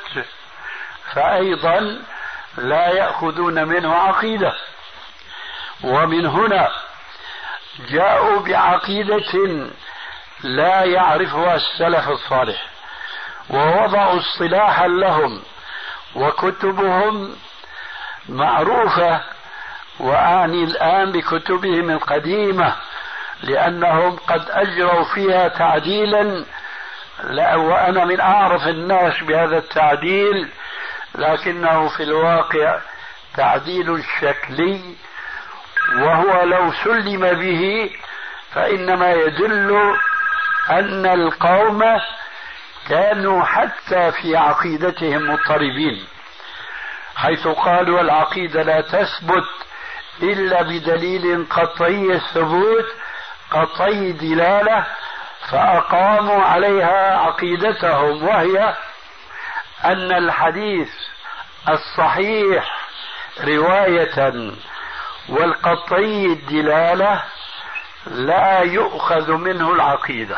فأيضا لا يأخذون منه عقيدة. ومن هنا جاءوا بعقيدة لا يعرفها السلف الصالح ووضعوا اصطلاحا لهم وكتبهم معروفة، وأعني الآن بكتبهم القديمة لأنهم قد أجروا فيها تعديلا، وأنا من أعرف الناس بهذا التعديل، لكنه في الواقع تعديل شكلي، وهو لو سلم به فإنما يدل أن القوم كانوا حتى في عقيدتهم مضطربين، حيث قالوا العقيدة لا تثبت إلا بدليل قطعي الثبوت قطعي دلالة، فأقاموا عليها عقيدتهم، وهي أن الحديث الصحيح رواية والقطعي الدلالة لا يؤخذ منه العقيدة.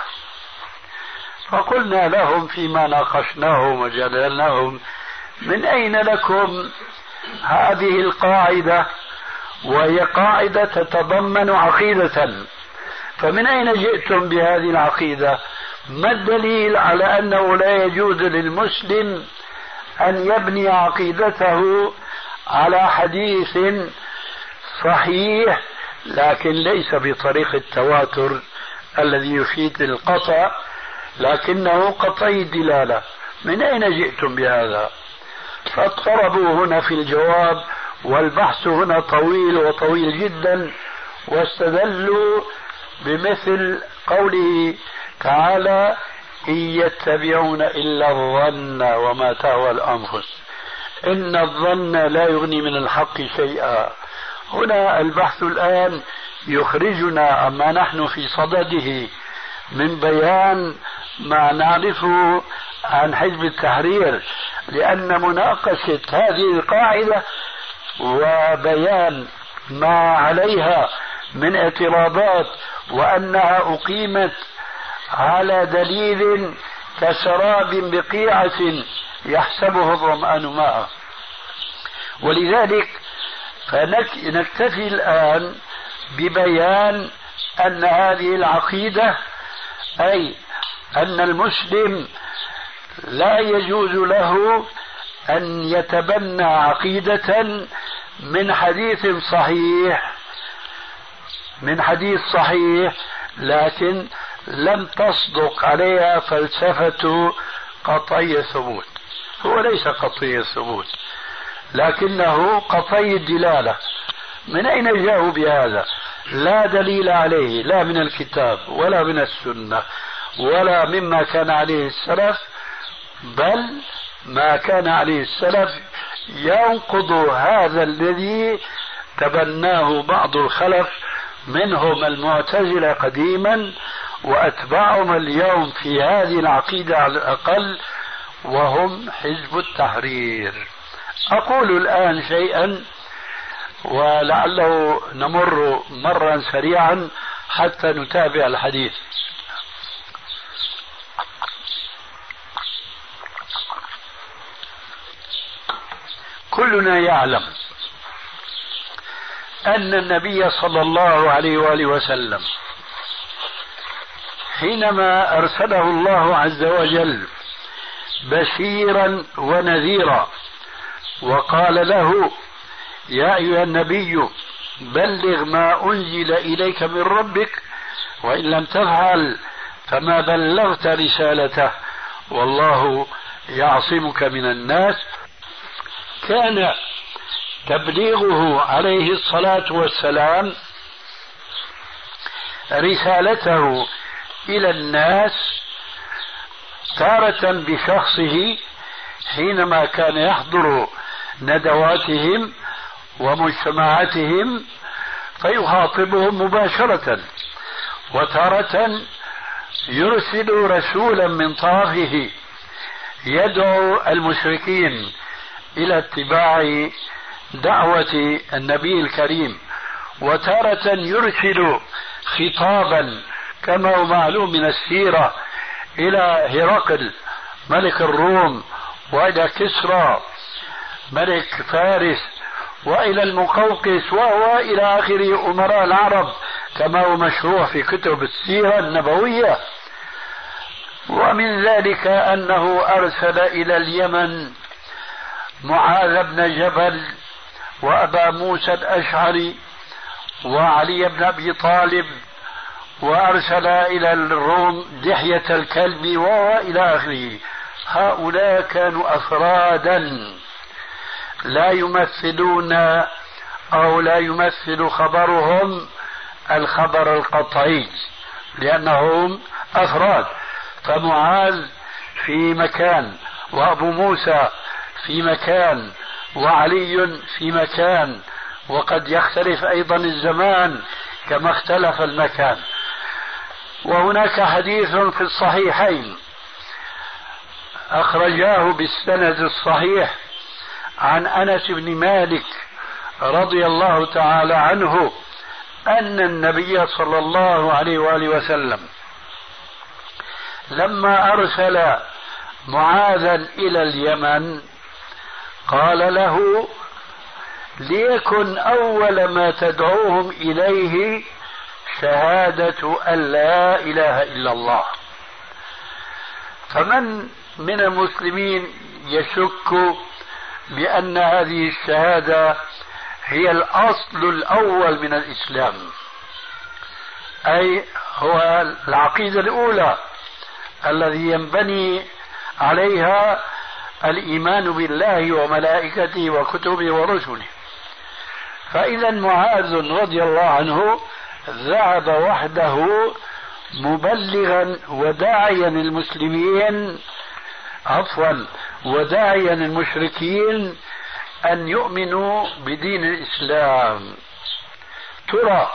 فقلنا لهم فيما ناقشناهم وجادلناهم: من أين لكم هذه القاعدة؟ وهي قاعدة تتضمن عقيدة، فمن أين جئتم بهذه العقيدة؟ ما الدليل على أنه لا يجوز للمسلم أن يبني عقيدته على حديث صحيح لكن ليس بطريق التواتر الذي يفيد القطع لكنه قطعي الدلالة؟ من أين جئتم بهذا؟ فاضطربوا هنا في الجواب، والبحث هنا طويل وطويل جدا، واستدلوا بمثل قوله تعالى: إن يتبعون إلا الظن وما تهوى الأنفس إن الظن لا يغني من الحق شيئا. هنا البحث الآن يخرجنا أما نحن في صدده من بيان ما نعرفه عن حزب التحرير، لأن مناقشة هذه القاعدة وبيان ما عليها من اعتراضات وأنها أقيمت على دليل كسراب بقيعة يحسبه الظمآن ماء. ولذلك فنكتفي الآن ببيان أن هذه العقيدة، أي أن المسلم لا يجوز له أن يتبنى عقيدة من حديث صحيح لكن لم تصدق عليها فلسفة قطعي الثبوت. هو ليس قطعي الثبوت لكنه قطعي الدلالة. من أين جاءوا بهذا؟ لا دليل عليه، لا من الكتاب ولا من السنة ولا مما كان عليه السلف، بل ما كان عليه السلف ينقض هذا الذي تبناه بعض الخلف منهم المعتزلة قديما وأتباعهم اليوم في هذه العقيدة على الأقل، وهم حزب التحرير. أقول الآن شيئا ولعله نمر مرا سريعا حتى نتابع الحديث. كلنا يعلم أن النبي صلى الله عليه وآله وسلم حينما أرسله الله عز وجل بشيرا ونذيرا وقال له: يا أيها النبي بلغ ما أنزل إليك من ربك وإن لم تفعل فما بلغت رسالته والله يعصمك من الناس، كان تبليغه عليه الصلاة والسلام رسالته إلى الناس تارة بشخصه حينما كان يحضر ندواتهم ومجتمعاتهم فيخاطبهم مباشرة، وتارة يرسل رسولا من طرفه يدعو المشركين إلى اتباع دعوة النبي الكريم، وتارة يرسل خطابا كما هو معلوم من السيرة إلى هرقل ملك الروم، وإلى كسرى ملك فارس، وإلى المقوقس، وهو إلى آخر أمراء العرب كما هو مشروع في كتب السيرة النبوية. ومن ذلك أنه أرسل إلى اليمن معاذ بن جبل وأبا موسى الأشعري وعلي بن أبي طالب، وأرسل إلى الروم دحية الكلب وإلى آخره. هؤلاء كانوا أفرادا لا يمثلون أو لا يمثل خبرهم الخبر القطعي لأنهم أفراد، فمعاذ في مكان، وأبو موسى في مكان، وعلي في مكان، وقد يختلف أيضا الزمان كما اختلف المكان. وهناك حديث في الصحيحين أخرجاه بالسند الصحيح عن أنس بن مالك رضي الله تعالى عنه أن النبي صلى الله عليه وآله وسلم لما أرسل معاذا إلى اليمن قال له: ليكن أول ما تدعوهم إليه شهادة أن لا إله إلا الله. فمن من المسلمين يشك بأن هذه الشهادة هي الأصل الأول من الإسلام، أي هو العقيدة الأولى الذي ينبني عليها الإيمان بالله وملائكته وكتبه ورسله. فإذا معاذ رضي الله عنه ذهب وحده مبلغا وداعيا المسلمين وداعيا المشركين أن يؤمنوا بدين الإسلام. ترى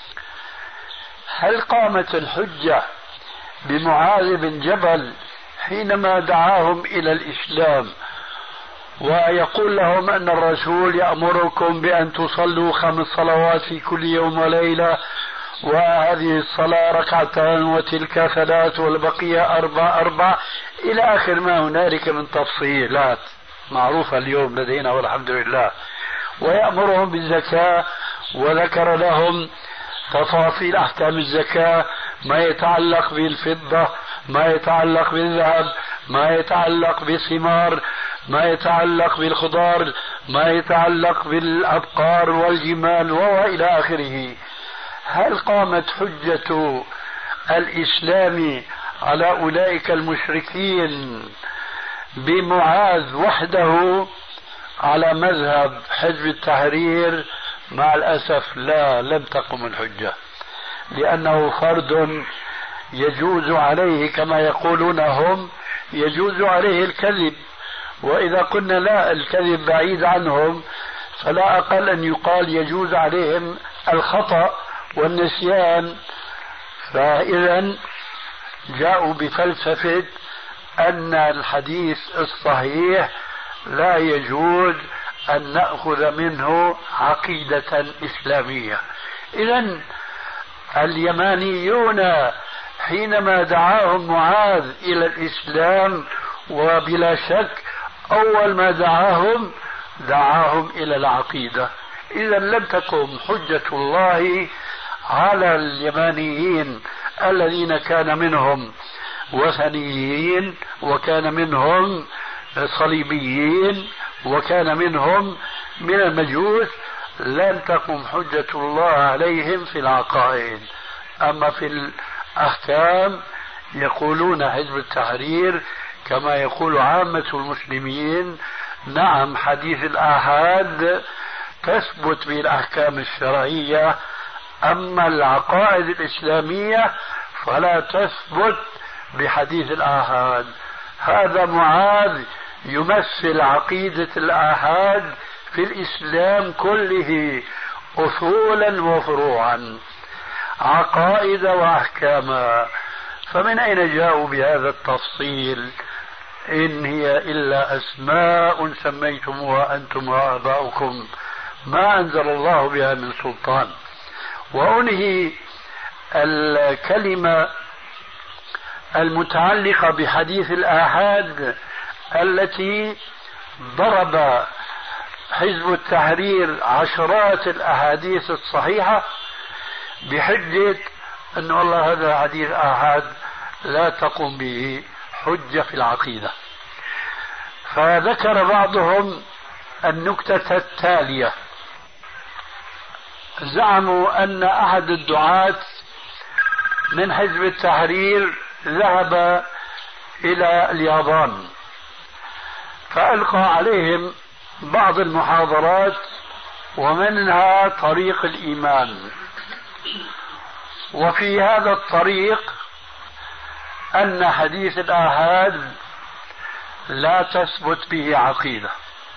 هل قامت الحجة بمعاذ بن جبل حينما دعاهم إلى الإسلام ويقول لهم أن الرسول يأمركم بأن تصلوا 5 صلوات في كل يوم وليلة، وهذه الصلاة 2 ركعتان وتلك 3 والبقية 4 إلى آخر ما هنالك من تفصيلات معروفة اليوم لدينا والحمد لله، ويأمرهم بالزكاة وذكر لهم تفاصيل أحكام الزكاة، ما يتعلق بالفضة، ما يتعلق بالذهب، ما يتعلق بالثمار، ما يتعلق بالخضار، ما يتعلق بالأبقار والجمال وإلى آخره. هل قامت حجة الإسلام على أولئك المشركين بمعاذ وحده على مذهب حزب التحرير؟ مع الأسف لا، لم تقم الحجة، لأنه فرد يجوز عليه كما يقولون هم يجوز عليه الكذب، وإذا قلنا لا، الكذب بعيد عنهم، فلا أقل أن يقال يجوز عليهم الخطأ والنسيان. فإذا جاءوا بفلسفة أن الحديث الصحيح لا يجوز أن نأخذ منه عقيدة إسلامية. إذن اليمانيون حينما دعاهم معاذ إلى الإسلام، وبلا شك أول ما دعاهم إلى العقيدة. إذا لم تكن حجة الله على اليمانيين الذين كان منهم وثنيين، وكان منهم صليبيين، وكان منهم من المجوس، لن تقم حجة الله عليهم في العقائد. أما في الأحكام يقولون حزب التحرير كما يقول عامة المسلمين: نعم، حديث الآحاد تثبت به الأحكام الشرعية، أما العقائد الإسلامية فلا تثبت بحديث الآحاد. هذا معاذ يمثل عقيدة الآحاد في الإسلام كله أصولا وفروعا، عقائد وأحكاما. فمن أين جاءوا بهذا التفصيل؟ إن هي إلا أسماء سميتموها أنتم وآباؤكم ما أنزل الله بها من سلطان. وأنهي الكلمة المتعلقة بحديث الآحاد التي ضرب حزب التحرير عشرات الأحاديث الصحيحة بحجة أن والله هذا حديث آحاد لا تقوم به حجة في العقيدة. فذكر بعضهم النكتة التالية: زعموا أن أحد الدعاة من حزب التحرير ذهب إلى اليابان فألقى عليهم بعض المحاضرات ومنها طريق الإيمان، وفي هذا الطريق أن حديث الآحاد لا تثبت به عقيدة.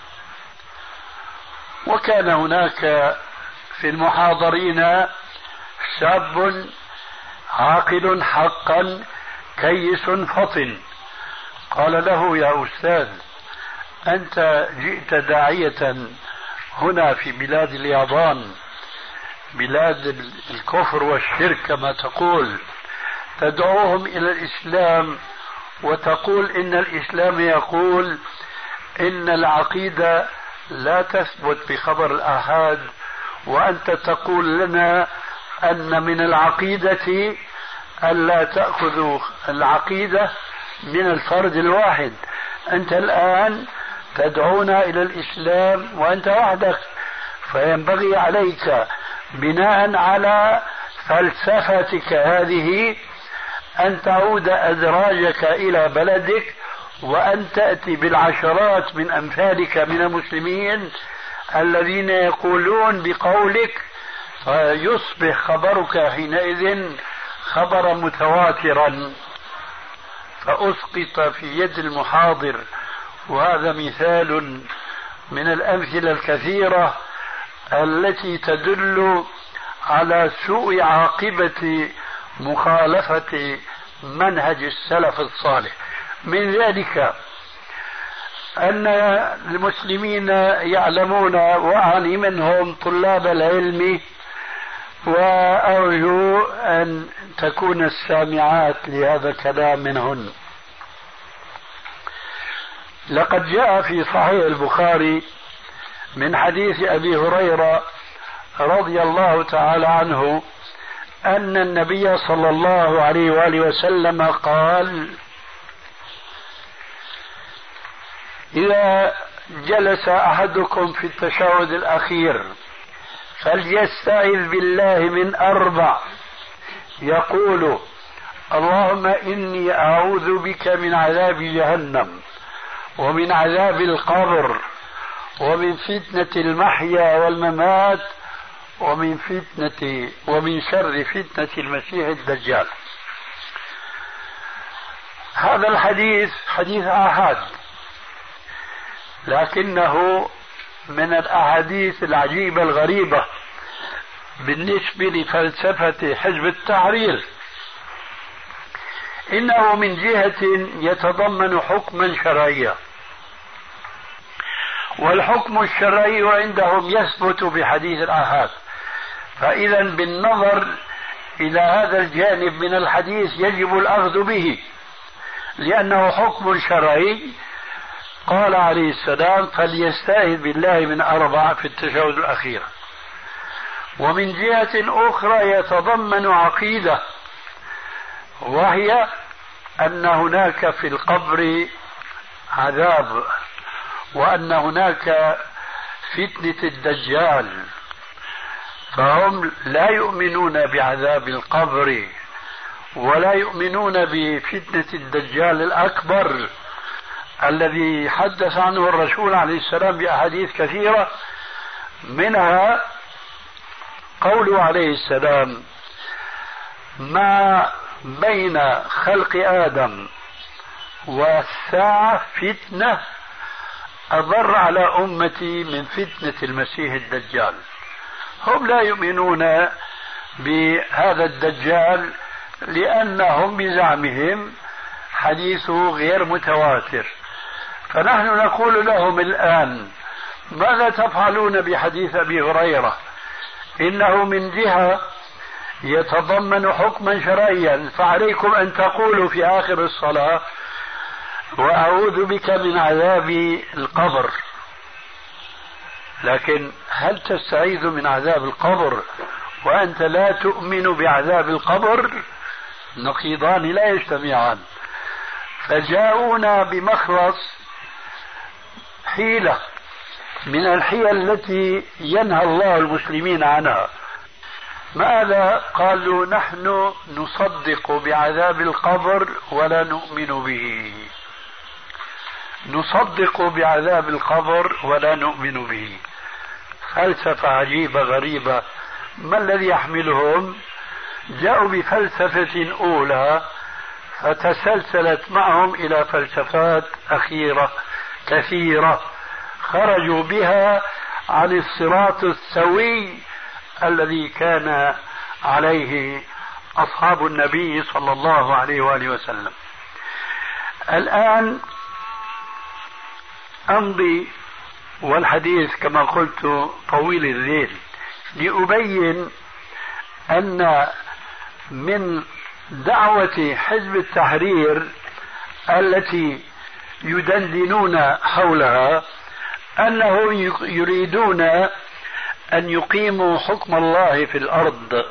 وكان هناك في المحاضرين شاب عاقل حقا كيس فطن، قال له: يا أستاذ، أنت جئت داعية هنا في بلاد اليابان، بلاد الكفر والشرك كما تقول، تدعوهم إلى الإسلام وتقول إن الإسلام يقول إن العقيدة لا تثبت بخبر الآحاد، وأنت تقول لنا أن من العقيدة ألا تأخذوا العقيدة من الفرد الواحد. أنت الآن تدعونا إلى الإسلام وأنت وحدك، فينبغي عليك بناء على فلسفتك هذه أن تعود أدراجك إلى بلدك وأن تأتي بالعشرات من أمثالك من المسلمين الذين يقولون بقولك، فيصبح خبرك حينئذ خبرا متواترا. فأسقط في يد المحاضر، وهذا مثال من الأمثلة الكثيرة التي تدل على سوء عاقبة مخالفة منهج السلف الصالح. من ذلك أن المسلمين يعلمون، وأعني منهم طلاب العلم، وأرجو أن تكون السامعات لهذا الكلام منهن. لقد جاء في صحيح البخاري من حديث أبي هريرة رضي الله تعالى عنه أن النبي صلى الله عليه وآله وسلم قال: إذا جلس أحدكم في التشهد الأخير فليستعذ بالله من 4، يقول: اللهم إني أعوذ بك من عذاب جهنم ومن عذاب القبر ومن فتنة المحيا والممات ومن شر فتنة المسيح الدجال. هذا الحديث حديث آحاد، لكنه من الأحاديث العجيبة الغريبة بالنسبة لفلسفة حزب التحرير إنه من جهة يتضمن حكما شرعيا، والحكم الشرعي عندهم يثبت بحديث الآحاد، فإذا بالنظر إلى هذا الجانب من الحديث يجب الأخذ به، لأنه حكم شرعي. قال عليه السلام: فليستعذ بالله من 4 في التشهد الأخير. ومن جهة أخرى يتضمن عقيدة، وهي أن هناك في القبر عذاب، وأن هناك فتنة الدجال، فهم لا يؤمنون بعذاب القبر ولا يؤمنون بفتنة الدجال الأكبر الذي حدث عنه الرسول عليه السلام بأحاديث كثيرة، منها قوله عليه السلام: ما بين خلق آدم والساعة فتنة أضر على أمتي من فتنة المسيح الدجال. هم لا يؤمنون بهذا الدجال لأنهم بزعمهم حديثه غير متواتر، فنحن نقول لهم الآن: ماذا تفعلون بحديث أبي هريرة؟ إنه من جهة يتضمن حكما شرعيا، فعليكم أن تقولوا في آخر الصلاة: وأعوذ بك من عذاب القبر. لكن هل تستعيذ من عذاب القبر وأنت لا تؤمن بعذاب القبر؟ نقيضان لا يجتمعان. فجاءونا بمخلص حيلة من الحيل التي ينهى الله المسلمين عنها. ماذا قالوا؟ نحن نصدق بعذاب القبر ولا نؤمن به. نصدق بعذاب القبر ولا نؤمن به. فلسفة عجيبة غريبة. ما الذي يحملهم؟ جاءوا بفلسفة أولى فتسلسلت معهم إلى فلسفات أخيرة كثيرة خرجوا بها عن الصراط السوي الذي كان عليه أصحاب النبي صلى الله عليه وآله وسلم. الآن أمضي والحديث كما قلت طويل الليل لأبين أن من دعوة حزب التحرير التي يدندنون حولها أنهم يريدون أن يقيموا حكم الله في الأرض.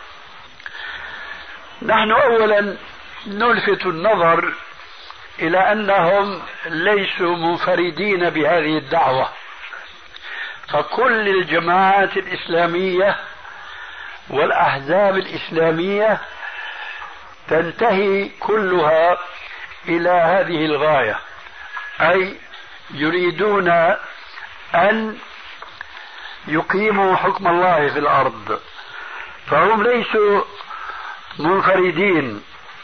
نحن أولا نلفت النظر إلى أنهم ليسوا منفردين بهذه الدعوة، فكل الجماعات الإسلامية والأحزاب الإسلامية تنتهي كلها إلى هذه الغاية، أي يريدون أن يقيموا حكم الله في الأرض، فهم ليسوا منفردين.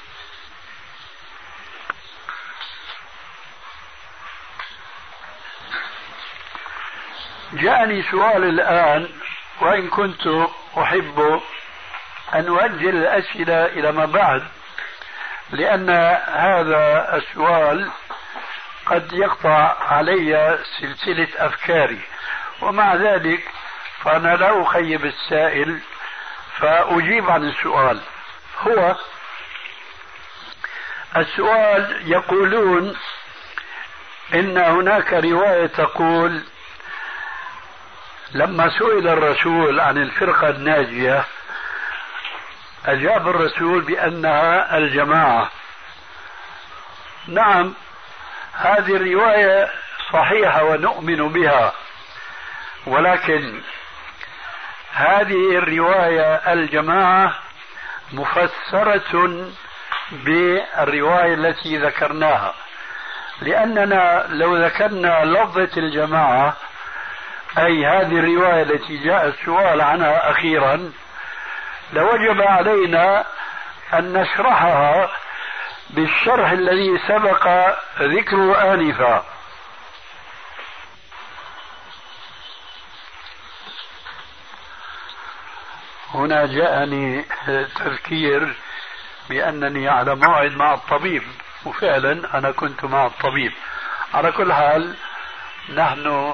جاءني سؤال الآن، وإن كنت أحب أن أؤجل الأسئلة إلى ما بعد، لأن هذا السؤال قد يقطع علي سلسلة أفكاري، ومع ذلك فأنا لا أخيب السائل فأجيب عن السؤال. هو السؤال يقولون إن هناك رواية تقول لما سئل الرسول عن الفرقة الناجية أجاب الرسول بأنها الجماعة. نعم، هذه الرواية صحيحة ونؤمن بها، ولكن هذه الرواية الجماعة مفسرة بالرواية التي ذكرناها، لأننا لو ذكرنا لفظة الجماعة أي هذه الرواية التي جاء السؤال عنها أخيرا لوجب علينا أن نشرحها بالشرح الذي سبق ذكره آنفا. هنا جاءني تذكير بأنني على موعد مع الطبيب، وفعلا أنا كنت مع الطبيب. على كل حال نحن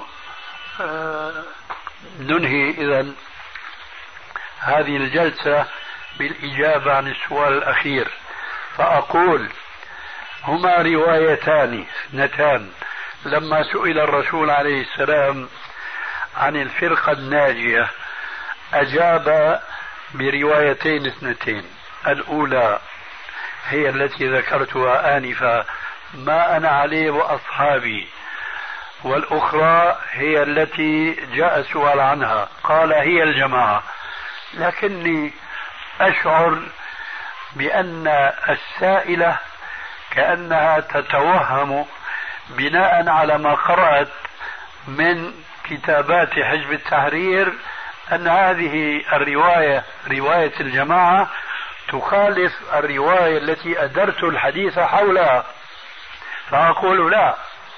ننهي إذن هذه الجلسة بالإجابة عن السؤال الأخير، فأقول هما روايتان اثنتان. لما سئل الرسول عليه السلام عن الفرقة الناجية أجاب بروايتين اثنتين. الأولى هي التي ذكرتها آنفا، ما أنا عليه وأصحابي، والأخرى هي التي جاء السؤال عنها قال هي الجماعة. لكني أشعر بأن السائلة كأنها تتوهم بناء على ما قرأت من كتابات حزب التحرير أن هذه الرواية رواية الجماعة تخالف الرواية التي أدرت الحديث حولها، فأقول لا.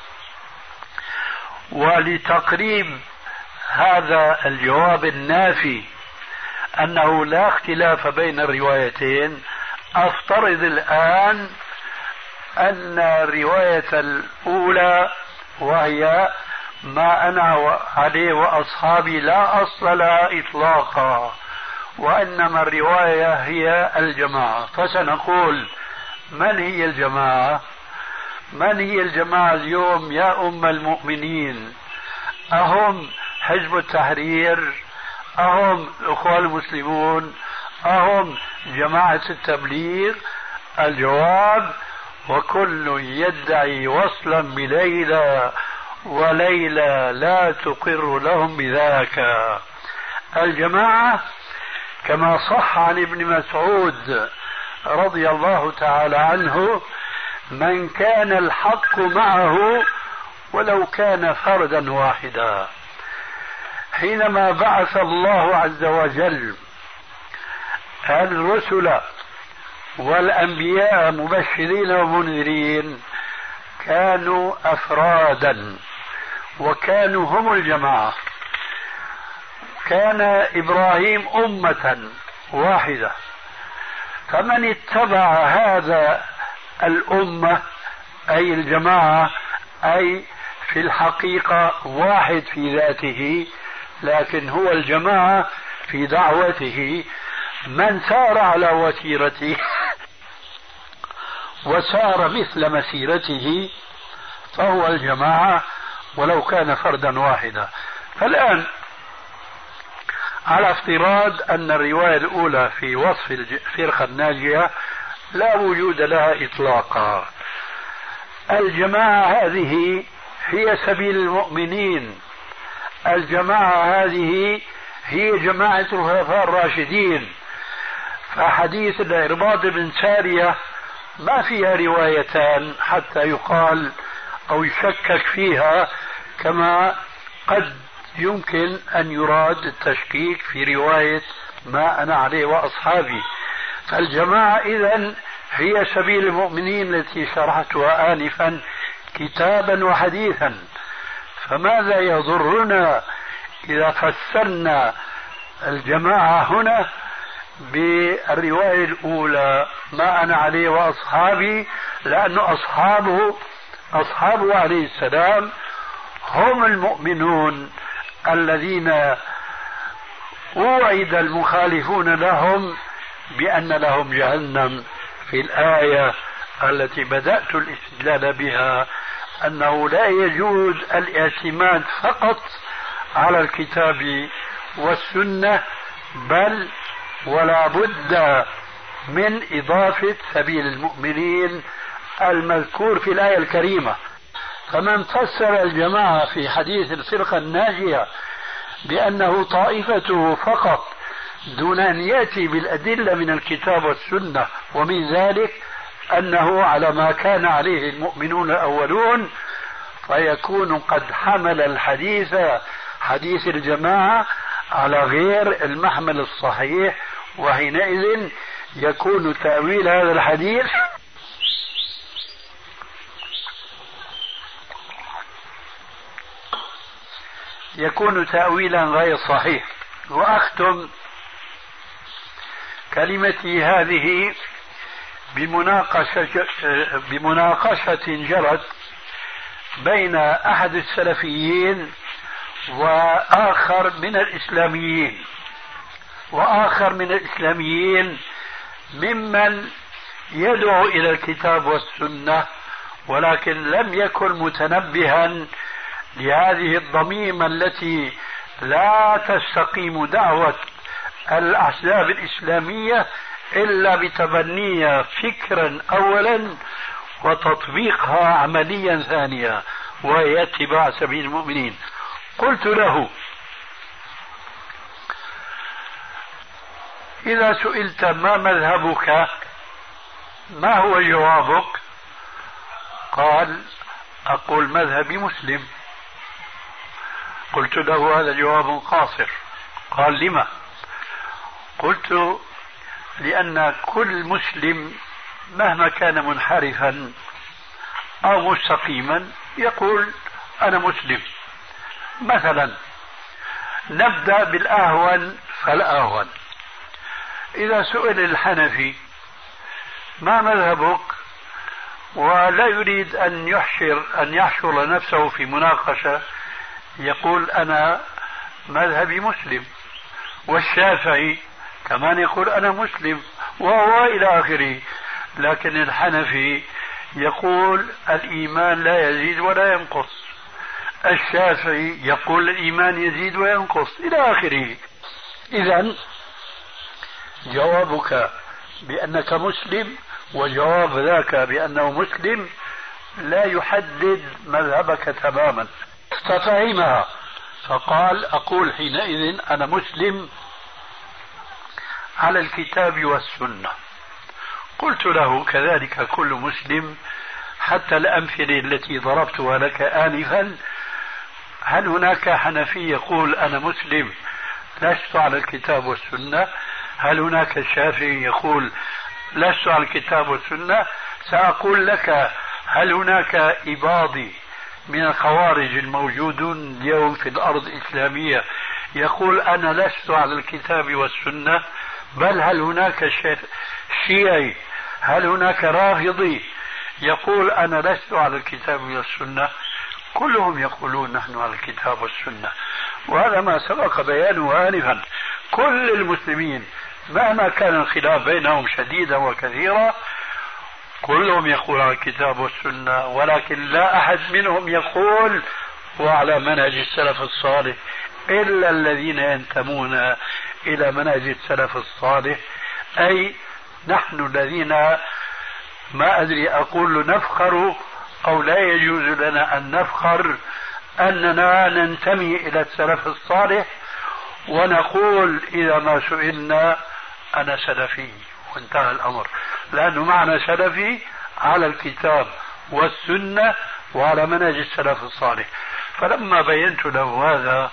ولتقريب هذا الجواب النافي أنه لا اختلاف بين الروايتين، أفترض الآن أن الرواية الأولى وهي ما أنا عليه وأصحابي لا أصل لها إطلاقا، وإنما الرواية هي الجماعة. فسنقول من هي الجماعة؟ من هي الجماعة اليوم يا أم المؤمنين؟ أهم حزب التحرير؟ أهم الأخوة المسلمون؟ أهم جماعة التبليغ؟ الجواب وكل يدعي وصلا بليلى وليلى لا تقر لهم بذاك. الجماعة كما صح عن ابن مسعود رضي الله تعالى عنه من كان الحق معه ولو كان فردا واحدا. حينما بعث الله عز وجل الرسل والأنبياء مبشرين ومنذرين كانوا أفرادا وكانوا هم الجماعة. كان إبراهيم أمة واحدة، فمن اتبع هذا الأمة أي الجماعة أي في الحقيقة واحد في ذاته لكن هو الجماعة في دعوته، من سار على وتيرته وسار مثل مسيرته فهو الجماعة ولو كان فردا واحدا. فالآن على افتراض أن الرواية الأولى في وصف الفرقة الناجية لا وجود لها إطلاقا، الجماعة هذه هي سبيل المؤمنين، الجماعة هذه هي جماعة الخلفاء الراشدين. فحديث العرباض بن سارية ما فيها روايتان حتى يقال أو يشكك فيها، كما قد يمكن أن يراد التشكيك في رواية ما أنا عليه وأصحابي. فالجماعة إذن هي سبيل المؤمنين التي شرحتها آنفا كتابا وحديثا. فماذا يضرنا إذا فسرنا الجماعة هنا بالرواية الأولى ما أنا عليه وأصحابي، لأن أصحابه عليه السلام هم المؤمنون الذين وعد المخالفون لهم بأن لهم جهنم في الآية التي بدأت الاستدلال بها، أنه لا يجوز الاعتماد فقط على الكتاب والسنة، بل ولا بد من إضافة سبيل المؤمنين المذكور في الآية الكريمة. فمن فسر الجماعة في حديث الفرقة الناجية بأنه طائفته فقط دون أن يأتي بالأدلة من الكتاب والسنة، ومن ذلك أنه على ما كان عليه المؤمنون الأولون، فيكون قد حمل الحديث حديث الجماعة على غير المحمل الصحيح، وحينئذ يكون تأويل هذا الحديث يكون تأويلا غير صحيح. وأختم كلمتي هذه بمناقشة جرت بين أحد السلفيين وآخر من الإسلاميين ممن يدعو إلى الكتاب والسنة، ولكن لم يكن متنبها لهذه الضميمة التي لا تستقيم دعوة الأحزاب الإسلامية إلا بتبنيها فكرا أولا وتطبيقها عمليا ثانيا، وهي اتباع سبيل المؤمنين. قلت له: إذا سئلت ما مذهبك ما هو جوابك؟ قال: أقول مذهبي مسلم. قلت له: هذا جواب قاصر. قال: لما؟ قلت: لأن كل مسلم مهما كان منحرفا أو مستقيما يقول أنا مسلم. مثلا نبدأ بالأهون فالأهون، إذا سئل الحنفي ما مذهبك ولا يريد أن يحشر نفسه في مناقشة يقول أنا مذهبي مسلم. والشافعي كمان يقول أنا مسلم، وهو إلى آخره. لكن الحنفي يقول الإيمان لا يزيد ولا ينقص، الشافعي يقول الإيمان يزيد وينقص، إلى آخره. إذن جوابك بأنك مسلم وجواب ذاك بأنه مسلم لا يحدد مذهبك تماما. استطعمها. فقال: أقول حينئذ أنا مسلم على الكتاب والسنة. قلت له: كذلك كل مسلم، حتى الأمثلة التي ضربتها لك آنفا، هل هناك حنفي يقول أنا مسلم لست على الكتاب والسنة؟ هل هناك شافعي يقول لست على الكتاب والسنة؟ سأقول لك: هل هناك إباضي من الخوارج الموجودون اليوم في الأرض الإسلامية يقول أنا لست على الكتاب والسنة؟ بل هل هناك شيعي، هل هناك رافضي يقول أنا لست على الكتاب والسنة؟ كلهم يقولون نحن على الكتاب والسنة، وهذا ما سبق بيانه آنفا. كل المسلمين مهما كان الخلاف بينهم شديدا وكثيرا كلهم يقول على الكتاب والسنة، ولكن لا أحد منهم يقول وعلى منهج السلف الصالح إلا الذين ينتمون إلى منهج السلف الصالح، أي نحن الذين ما أدري أقول نفخر أو لا يجوز لنا أن نفخر أننا ننتمي إلى السلف الصالح، ونقول إذا ما سئلنا أنا سلفي وانتهى الأمر، لأنه معنى سلفي على الكتاب والسنة وعلى منهج السلف الصالح. فلما بينت له هذا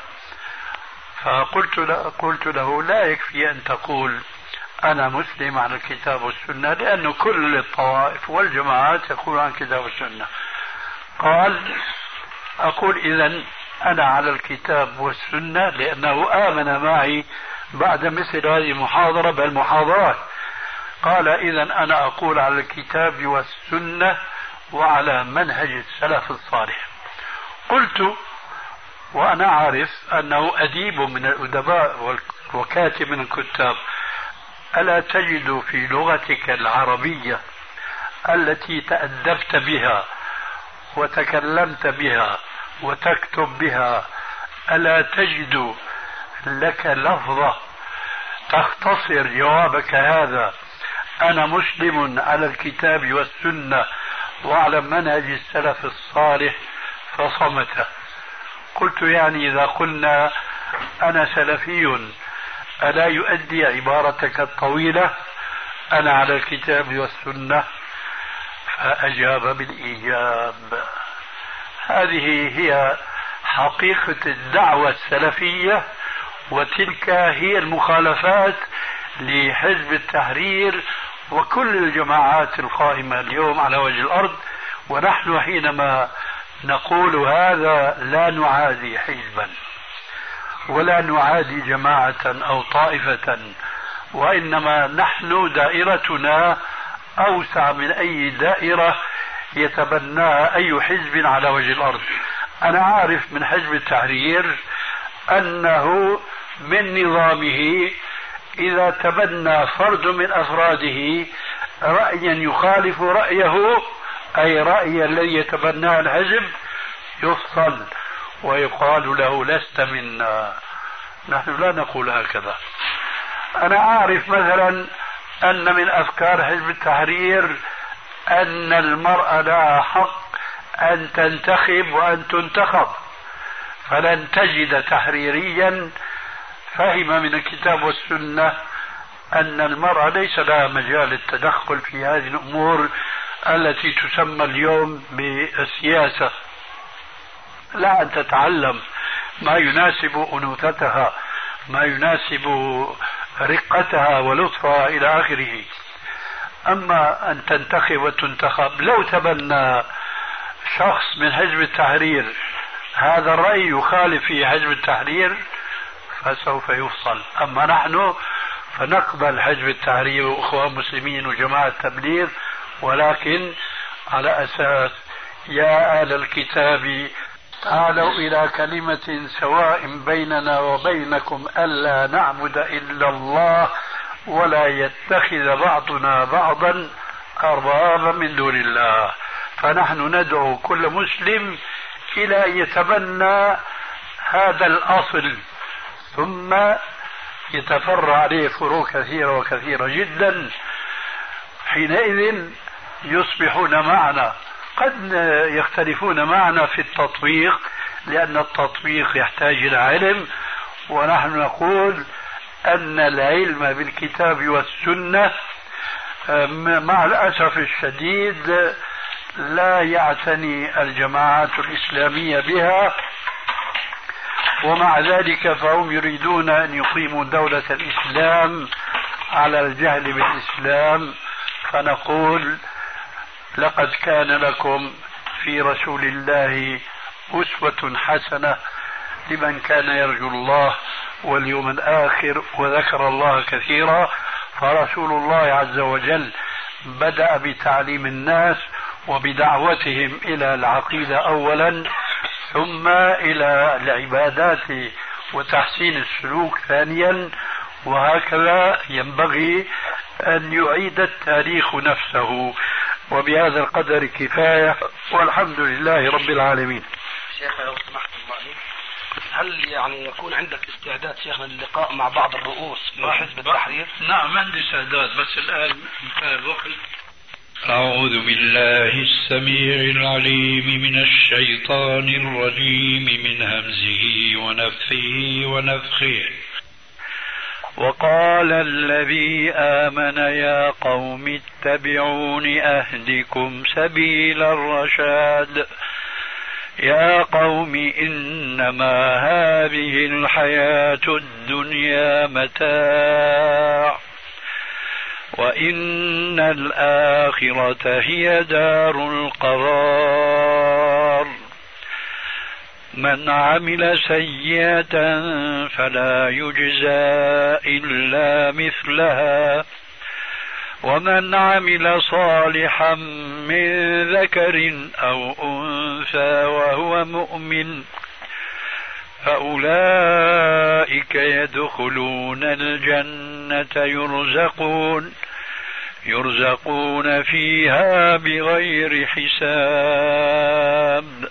قلت له لا يكفي أن تقول أنا مسلم على الكتاب والسنة، لأنه كل الطوائف والجماعات يقول عن الكتاب والسنة. قال: أقول إذن أنا على الكتاب والسنة، لأنه آمن معي بعد مثل هذه المحاضرة بل محاضرات. قال: إذن أنا أقول على الكتاب والسنة وعلى منهج السلف الصالح. قلت وأنا عارف أنه أديب من الأدباء وكاتب من الكتاب: ألا تجد في لغتك العربية التي تأدبت بها وتكلمت بها وتكتب بها، ألا تجد لك لفظة تختصر جوابك هذا أنا مسلم على الكتاب والسنة وعلى منهج السلف الصالح؟ فصمت. قلت: يعني إذا قلنا أنا سلفي ألا يؤدي عبارتك الطويلة أنا على الكتاب والسنة؟ فأجاب بالإيجاب. هذه هي حقيقة الدعوة السلفية، وتلك هي المخالفات لحزب التحرير وكل الجماعات القائمة اليوم على وجه الأرض. ونحن حينما نقول هذا لا نعادي حزبا ولا نعادي جماعة أو طائفة وإنما نحن دائرتنا أوسع من أي دائرة يتبناها أي حزب على وجه الأرض. أنا عارف من حزب التحرير أنه من نظامه إذا تبنى فرد من أفراده رأيا يخالف رأيه، أي رأي الذي يتبناه الحزب، يفصل ويقال له لست منا. نحن لا نقول هكذا. أنا أعرف مثلا أن من أفكار حزب التحرير أن المرأة لها حق أن تنتخب وأن تنتخب، فلن تجد تحريريا فهم من الكتاب والسنة أن المرأة ليس لها مجال التدخل في هذه الأمور التي تسمى اليوم بالسياسة. لا، أن تتعلم ما يناسب أنوثتها، ما يناسب رقتها ولطفها إلى آخره. أما أن تنتخب وتنتخب، لو تبنى شخص من حزب التحرير هذا الرأي يخالف في حزب التحرير فسوف يفصل. أما نحن فنقبل حزب التحرير وأخوان مسلمين وجماعة تبليغ، ولكن على أساس يا أهل الكتاب تعالوا إلى كلمة سواء بيننا وبينكم ألا نعبد إلا الله ولا يتخذ بعضنا بعضا أربابا من دون الله. فنحن ندعو كل مسلم إلى أن يتبنى هذا الأصل، ثم يتفرع عليه فروع كثيرة وكثيرة جدا. حينئذ يصبحون معنا. قد يختلفون معنا في التطبيق، لأن التطبيق يحتاج إلى علم، ونحن نقول أن العلم بالكتاب والسنة مع الأسف الشديد لا يعتني الجماعات الإسلامية بها، ومع ذلك فهم يريدون أن يقيموا دولة الإسلام على الجهل بالإسلام. فنقول لقد كان لكم في رسول الله أسوة حسنة لمن كان يرجو الله واليوم الآخر وذكر الله كثيرا. فرسول الله عز وجل بدأ بتعليم الناس وبدعوتهم إلى العقيدة أولا، ثم إلى العبادات وتحسين السلوك ثانيا، وهكذا ينبغي أن يعيد التاريخ نفسه. وبهذا القدر كفاية، والحمد لله رب العالمين. شيخنا لو سمحت الله عليك، هل يعني يكون عندك استعداد شيخنا للقاء مع بعض الرؤوس من حزب التحرير؟ نعم عندي استعداد، بس الآن انتهى الوقت. أعوذ بالله السميع العليم من الشيطان الرجيم من همزه ونفثه ونفخه. وقال الذي آمن يا قوم اتبعون أهدكم سبيل الرشاد. يا قوم إنما هذه الحياة الدنيا متاع وإن الآخرة هي دار القرار. من عمل سيئة فلا يجزى إلا مثلها ومن عمل صالحا من ذكر أو أنثى وهو مؤمن فأولئك يدخلون الجنة يرزقون فيها بغير حساب.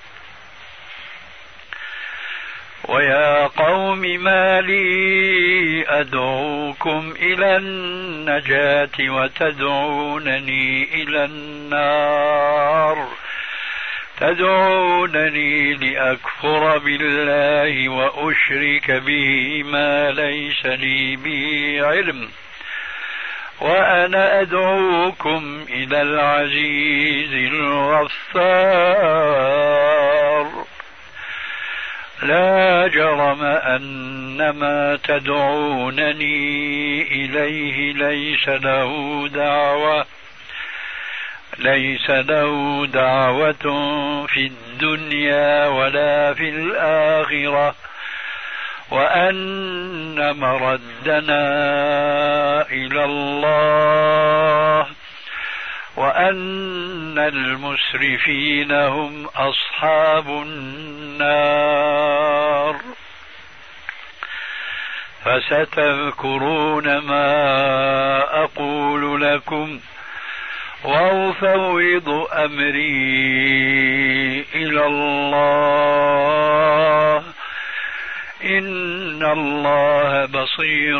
ويا قوم ما لي أدعوكم إلى النجاة وتدعونني إلى النار، تدعونني لأكفر بالله وأشرك به ما ليس لي به علم، وأنا أدعوكم إلى العزيز الغفار. لا جرم أن ما تدعونني إليه ليس له دعوة في الدنيا ولا في الآخرة، وأن مردنا إلى الله وأن المسرفين هم أصحاب النار. فستذكرون ما أقول لكم وأفوض أمري إلى الله إن الله بصير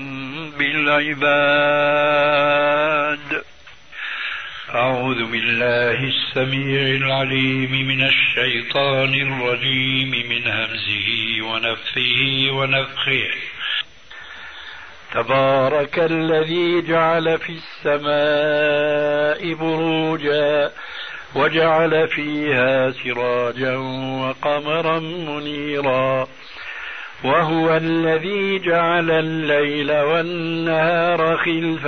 بالعباد. أعوذ بالله السميع العليم من الشيطان الرجيم من همزه ونفثه ونفخه. تبارك الذي جعل في السماء بروجا وجعل فيها سراجا وقمرا منيرا وهو الذي جعل الليل والنهار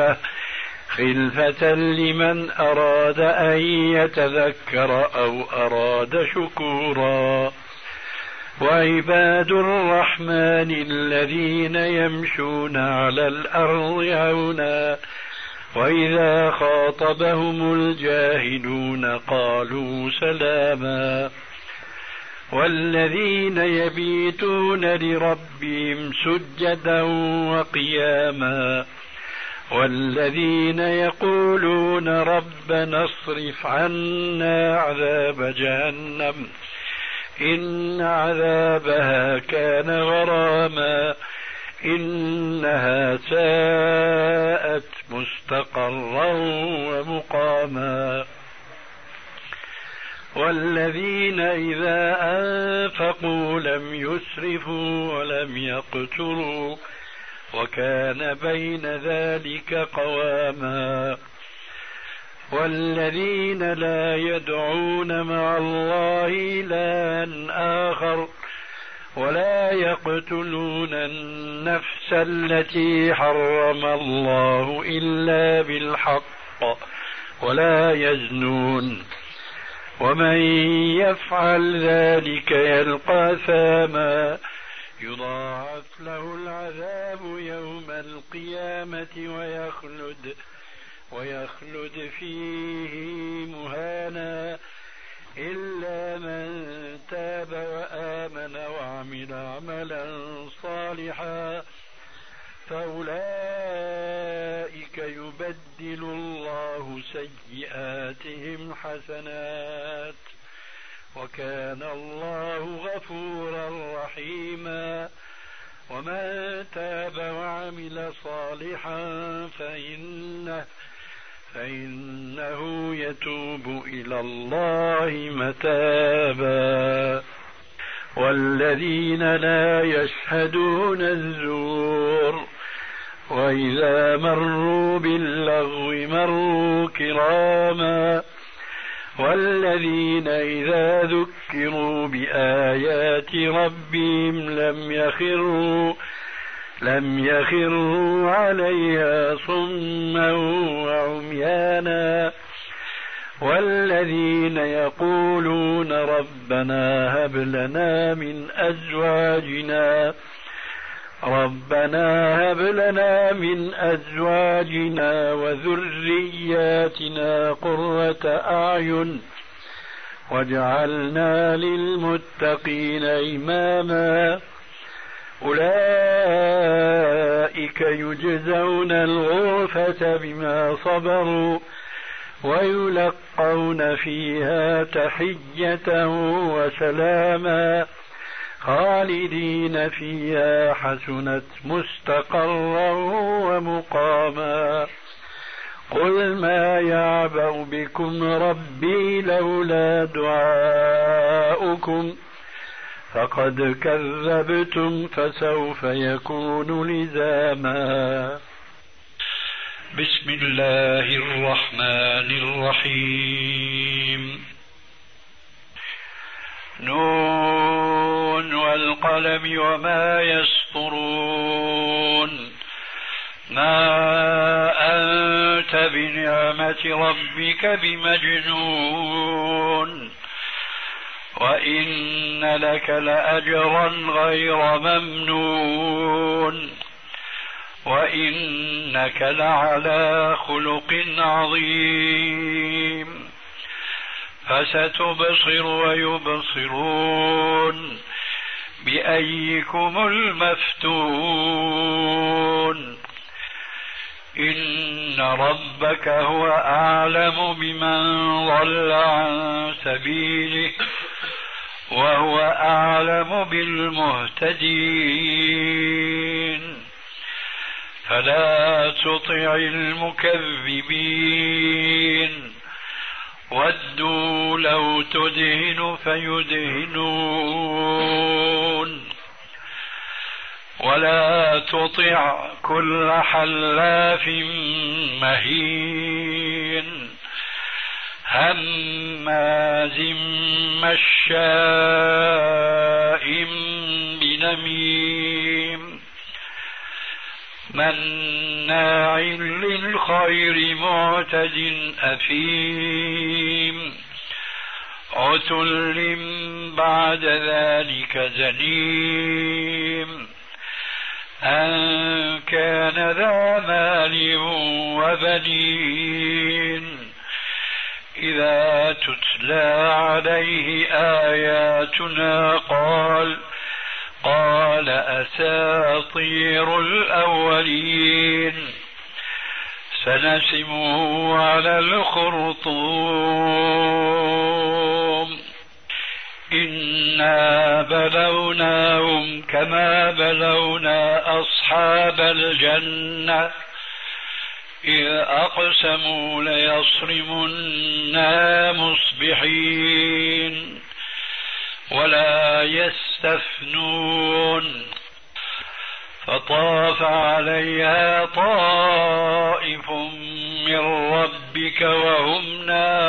خلفة لمن أراد أن يتذكر أو أراد شكورا. وعباد الرحمن الذين يمشون على الأرض هونا وإذا خاطبهم الجاهلون قالوا سلاما. والذين يبيتون لربهم سجدا وقياما والذين يقولون ربنا اصرف عنا عذاب جهنم إن عذابها كان غراما إنها ساءت مستقرا ومقاما. والذين إذا أنفقوا لم يسرفوا ولم يقتروا وكان بين ذلك قواما. والذين لا يدعون مع الله إلها آخر ولا يقتلون النفس التي حرم الله إلا بالحق ولا يزنون ومن يفعل ذلك يلقى أثاما يضاعف له العذاب يوم القيامة ويخلد فيه مهانا إلا من تاب وآمن وعمل عملا صالحا فأولئك يبدل الله سيئاتهم حسنات وكان الله غفورا رحيما. ومن تاب وعمل صالحا فإنه يتوب إلى الله متابا. والذين لا يشهدون الزور وإذا مروا باللغو مروا كراما. والذين إذا ذكروا بآيات ربهم لم يخروا عليها صما وعميانا. والذين يقولون ربنا هب لنا من أزواجنا وذرياتنا قرة أعين واجعلنا للمتقين إماما. أولئك يجزون الغرفة بما صبروا ويلقون فيها تحية وسلاما خالدين فيها حسنت مستقرا ومقاما. قل ما يعبأ بكم ربي لولا دعاؤكم فقد كذبتم فسوف يكون لزاما. بسم الله الرحمن الرحيم. نون والقلم وما يسطرون. ما أنت بنعمة ربك بمجنون. وإن لك لأجرا غير ممنون وإنك لعلى خلق عظيم فستبصر ويبصرون بأيكم المفتون إن ربك هو أعلم بمن ضل عن سبيله وهو أعلم بالمهتدين فلا تطع المكذبين ودوا لو تدهن فيدهنون ولا تطع كل حلاف مهين هماز مشاء بنميم مناع للخير معتد أثيم عتل بعد ذلك زنيم أن كان ذا مال وبنين إذا تتلى عليه آياتنا قال أساطير الأولين سنسمه على الخرطوم إنا بلوناهم كما بلونا أصحاب الجنة إذ أقسموا ليصرمنا مصبحين ولا يستثنون فطاف عليها طائف من ربك وهم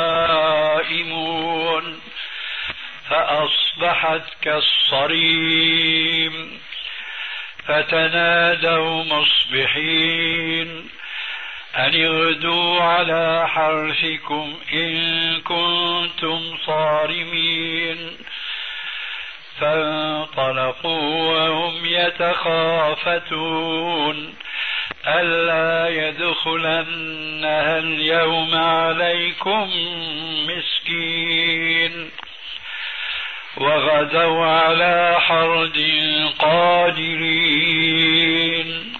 نائمون فأصبحت كالصريم فتنادوا مصبحين أن اغدوا على حرثكم إن كنتم صارمين فانطلقوا وهم يتخافتون ألا يدخلنها اليوم عليكم مسكين وغدوا على حرد قادرين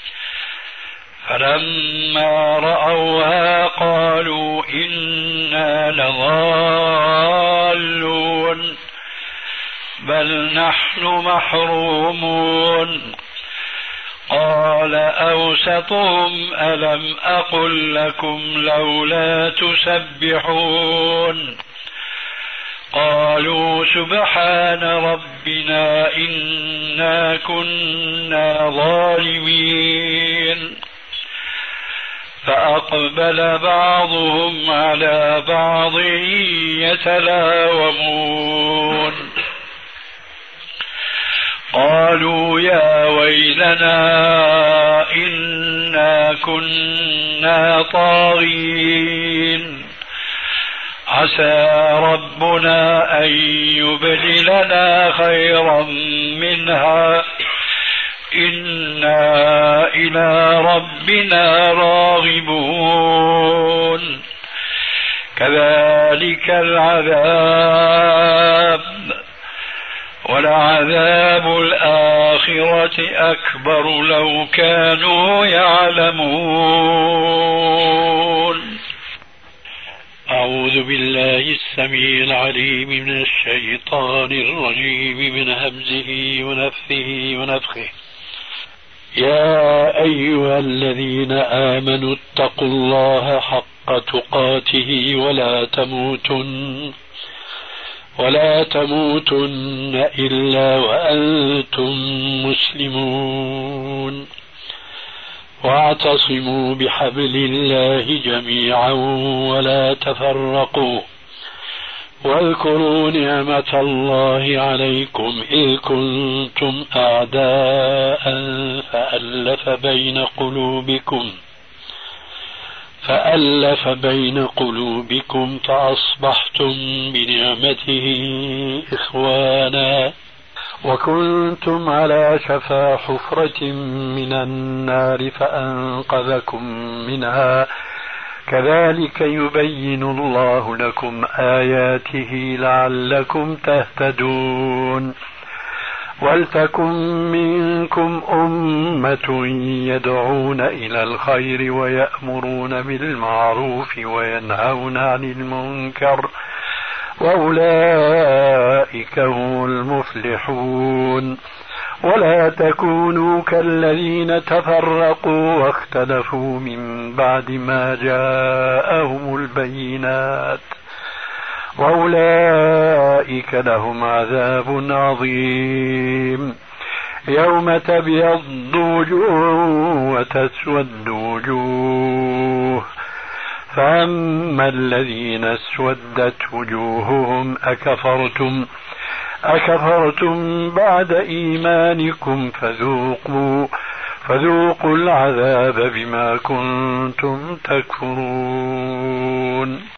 فلما رأوها قالوا إنا لضالون بل نحن محرومون قال أوسطهم ألم أقل لكم لولا تسبحون قالوا سبحان ربنا إنا كنا ظالمين فأقبل بعضهم على بعض يتلاومون قالوا يا ويلنا إنا كنا طاغين عسى ربنا أن يبدلنا خيرا منها إنا إلى ربنا راغبون كذلك العذاب ولعذاب الآخرة أكبر لو كانوا يعلمون. أعوذ بالله السميع العليم من الشيطان الرجيم من همزه ونفثه ونفخه. يا أيها الذين آمنوا اتقوا الله حق تقاته ولا تموتن إلا وأنتم مسلمون واعتصموا بحبل الله جميعا ولا تفرقوا واذكروا نعمة الله عليكم إذ كنتم أعداء فألف بين قلوبكم فألف بين قلوبكم فأصبحتم بنعمته إخوانا وكنتم على شفا حفرة من النار فأنقذكم منها كذلك يبين الله لكم آياته لعلكم تهتدون ولتكن منكم أمة يدعون إلى الخير ويأمرون بالمعروف وينهون عن المنكر وأولئك هم المفلحون ولا تكونوا كالذين تفرقوا واختلفوا من بعد ما جاءهم البينات وأولئك لهم عذاب عظيم يوم تبيض وجوه وتسود وجوه فأما الذين اسودت وجوههم أكفرتم بعد إيمانكم فذوقوا العذاب بما كنتم تكفرون.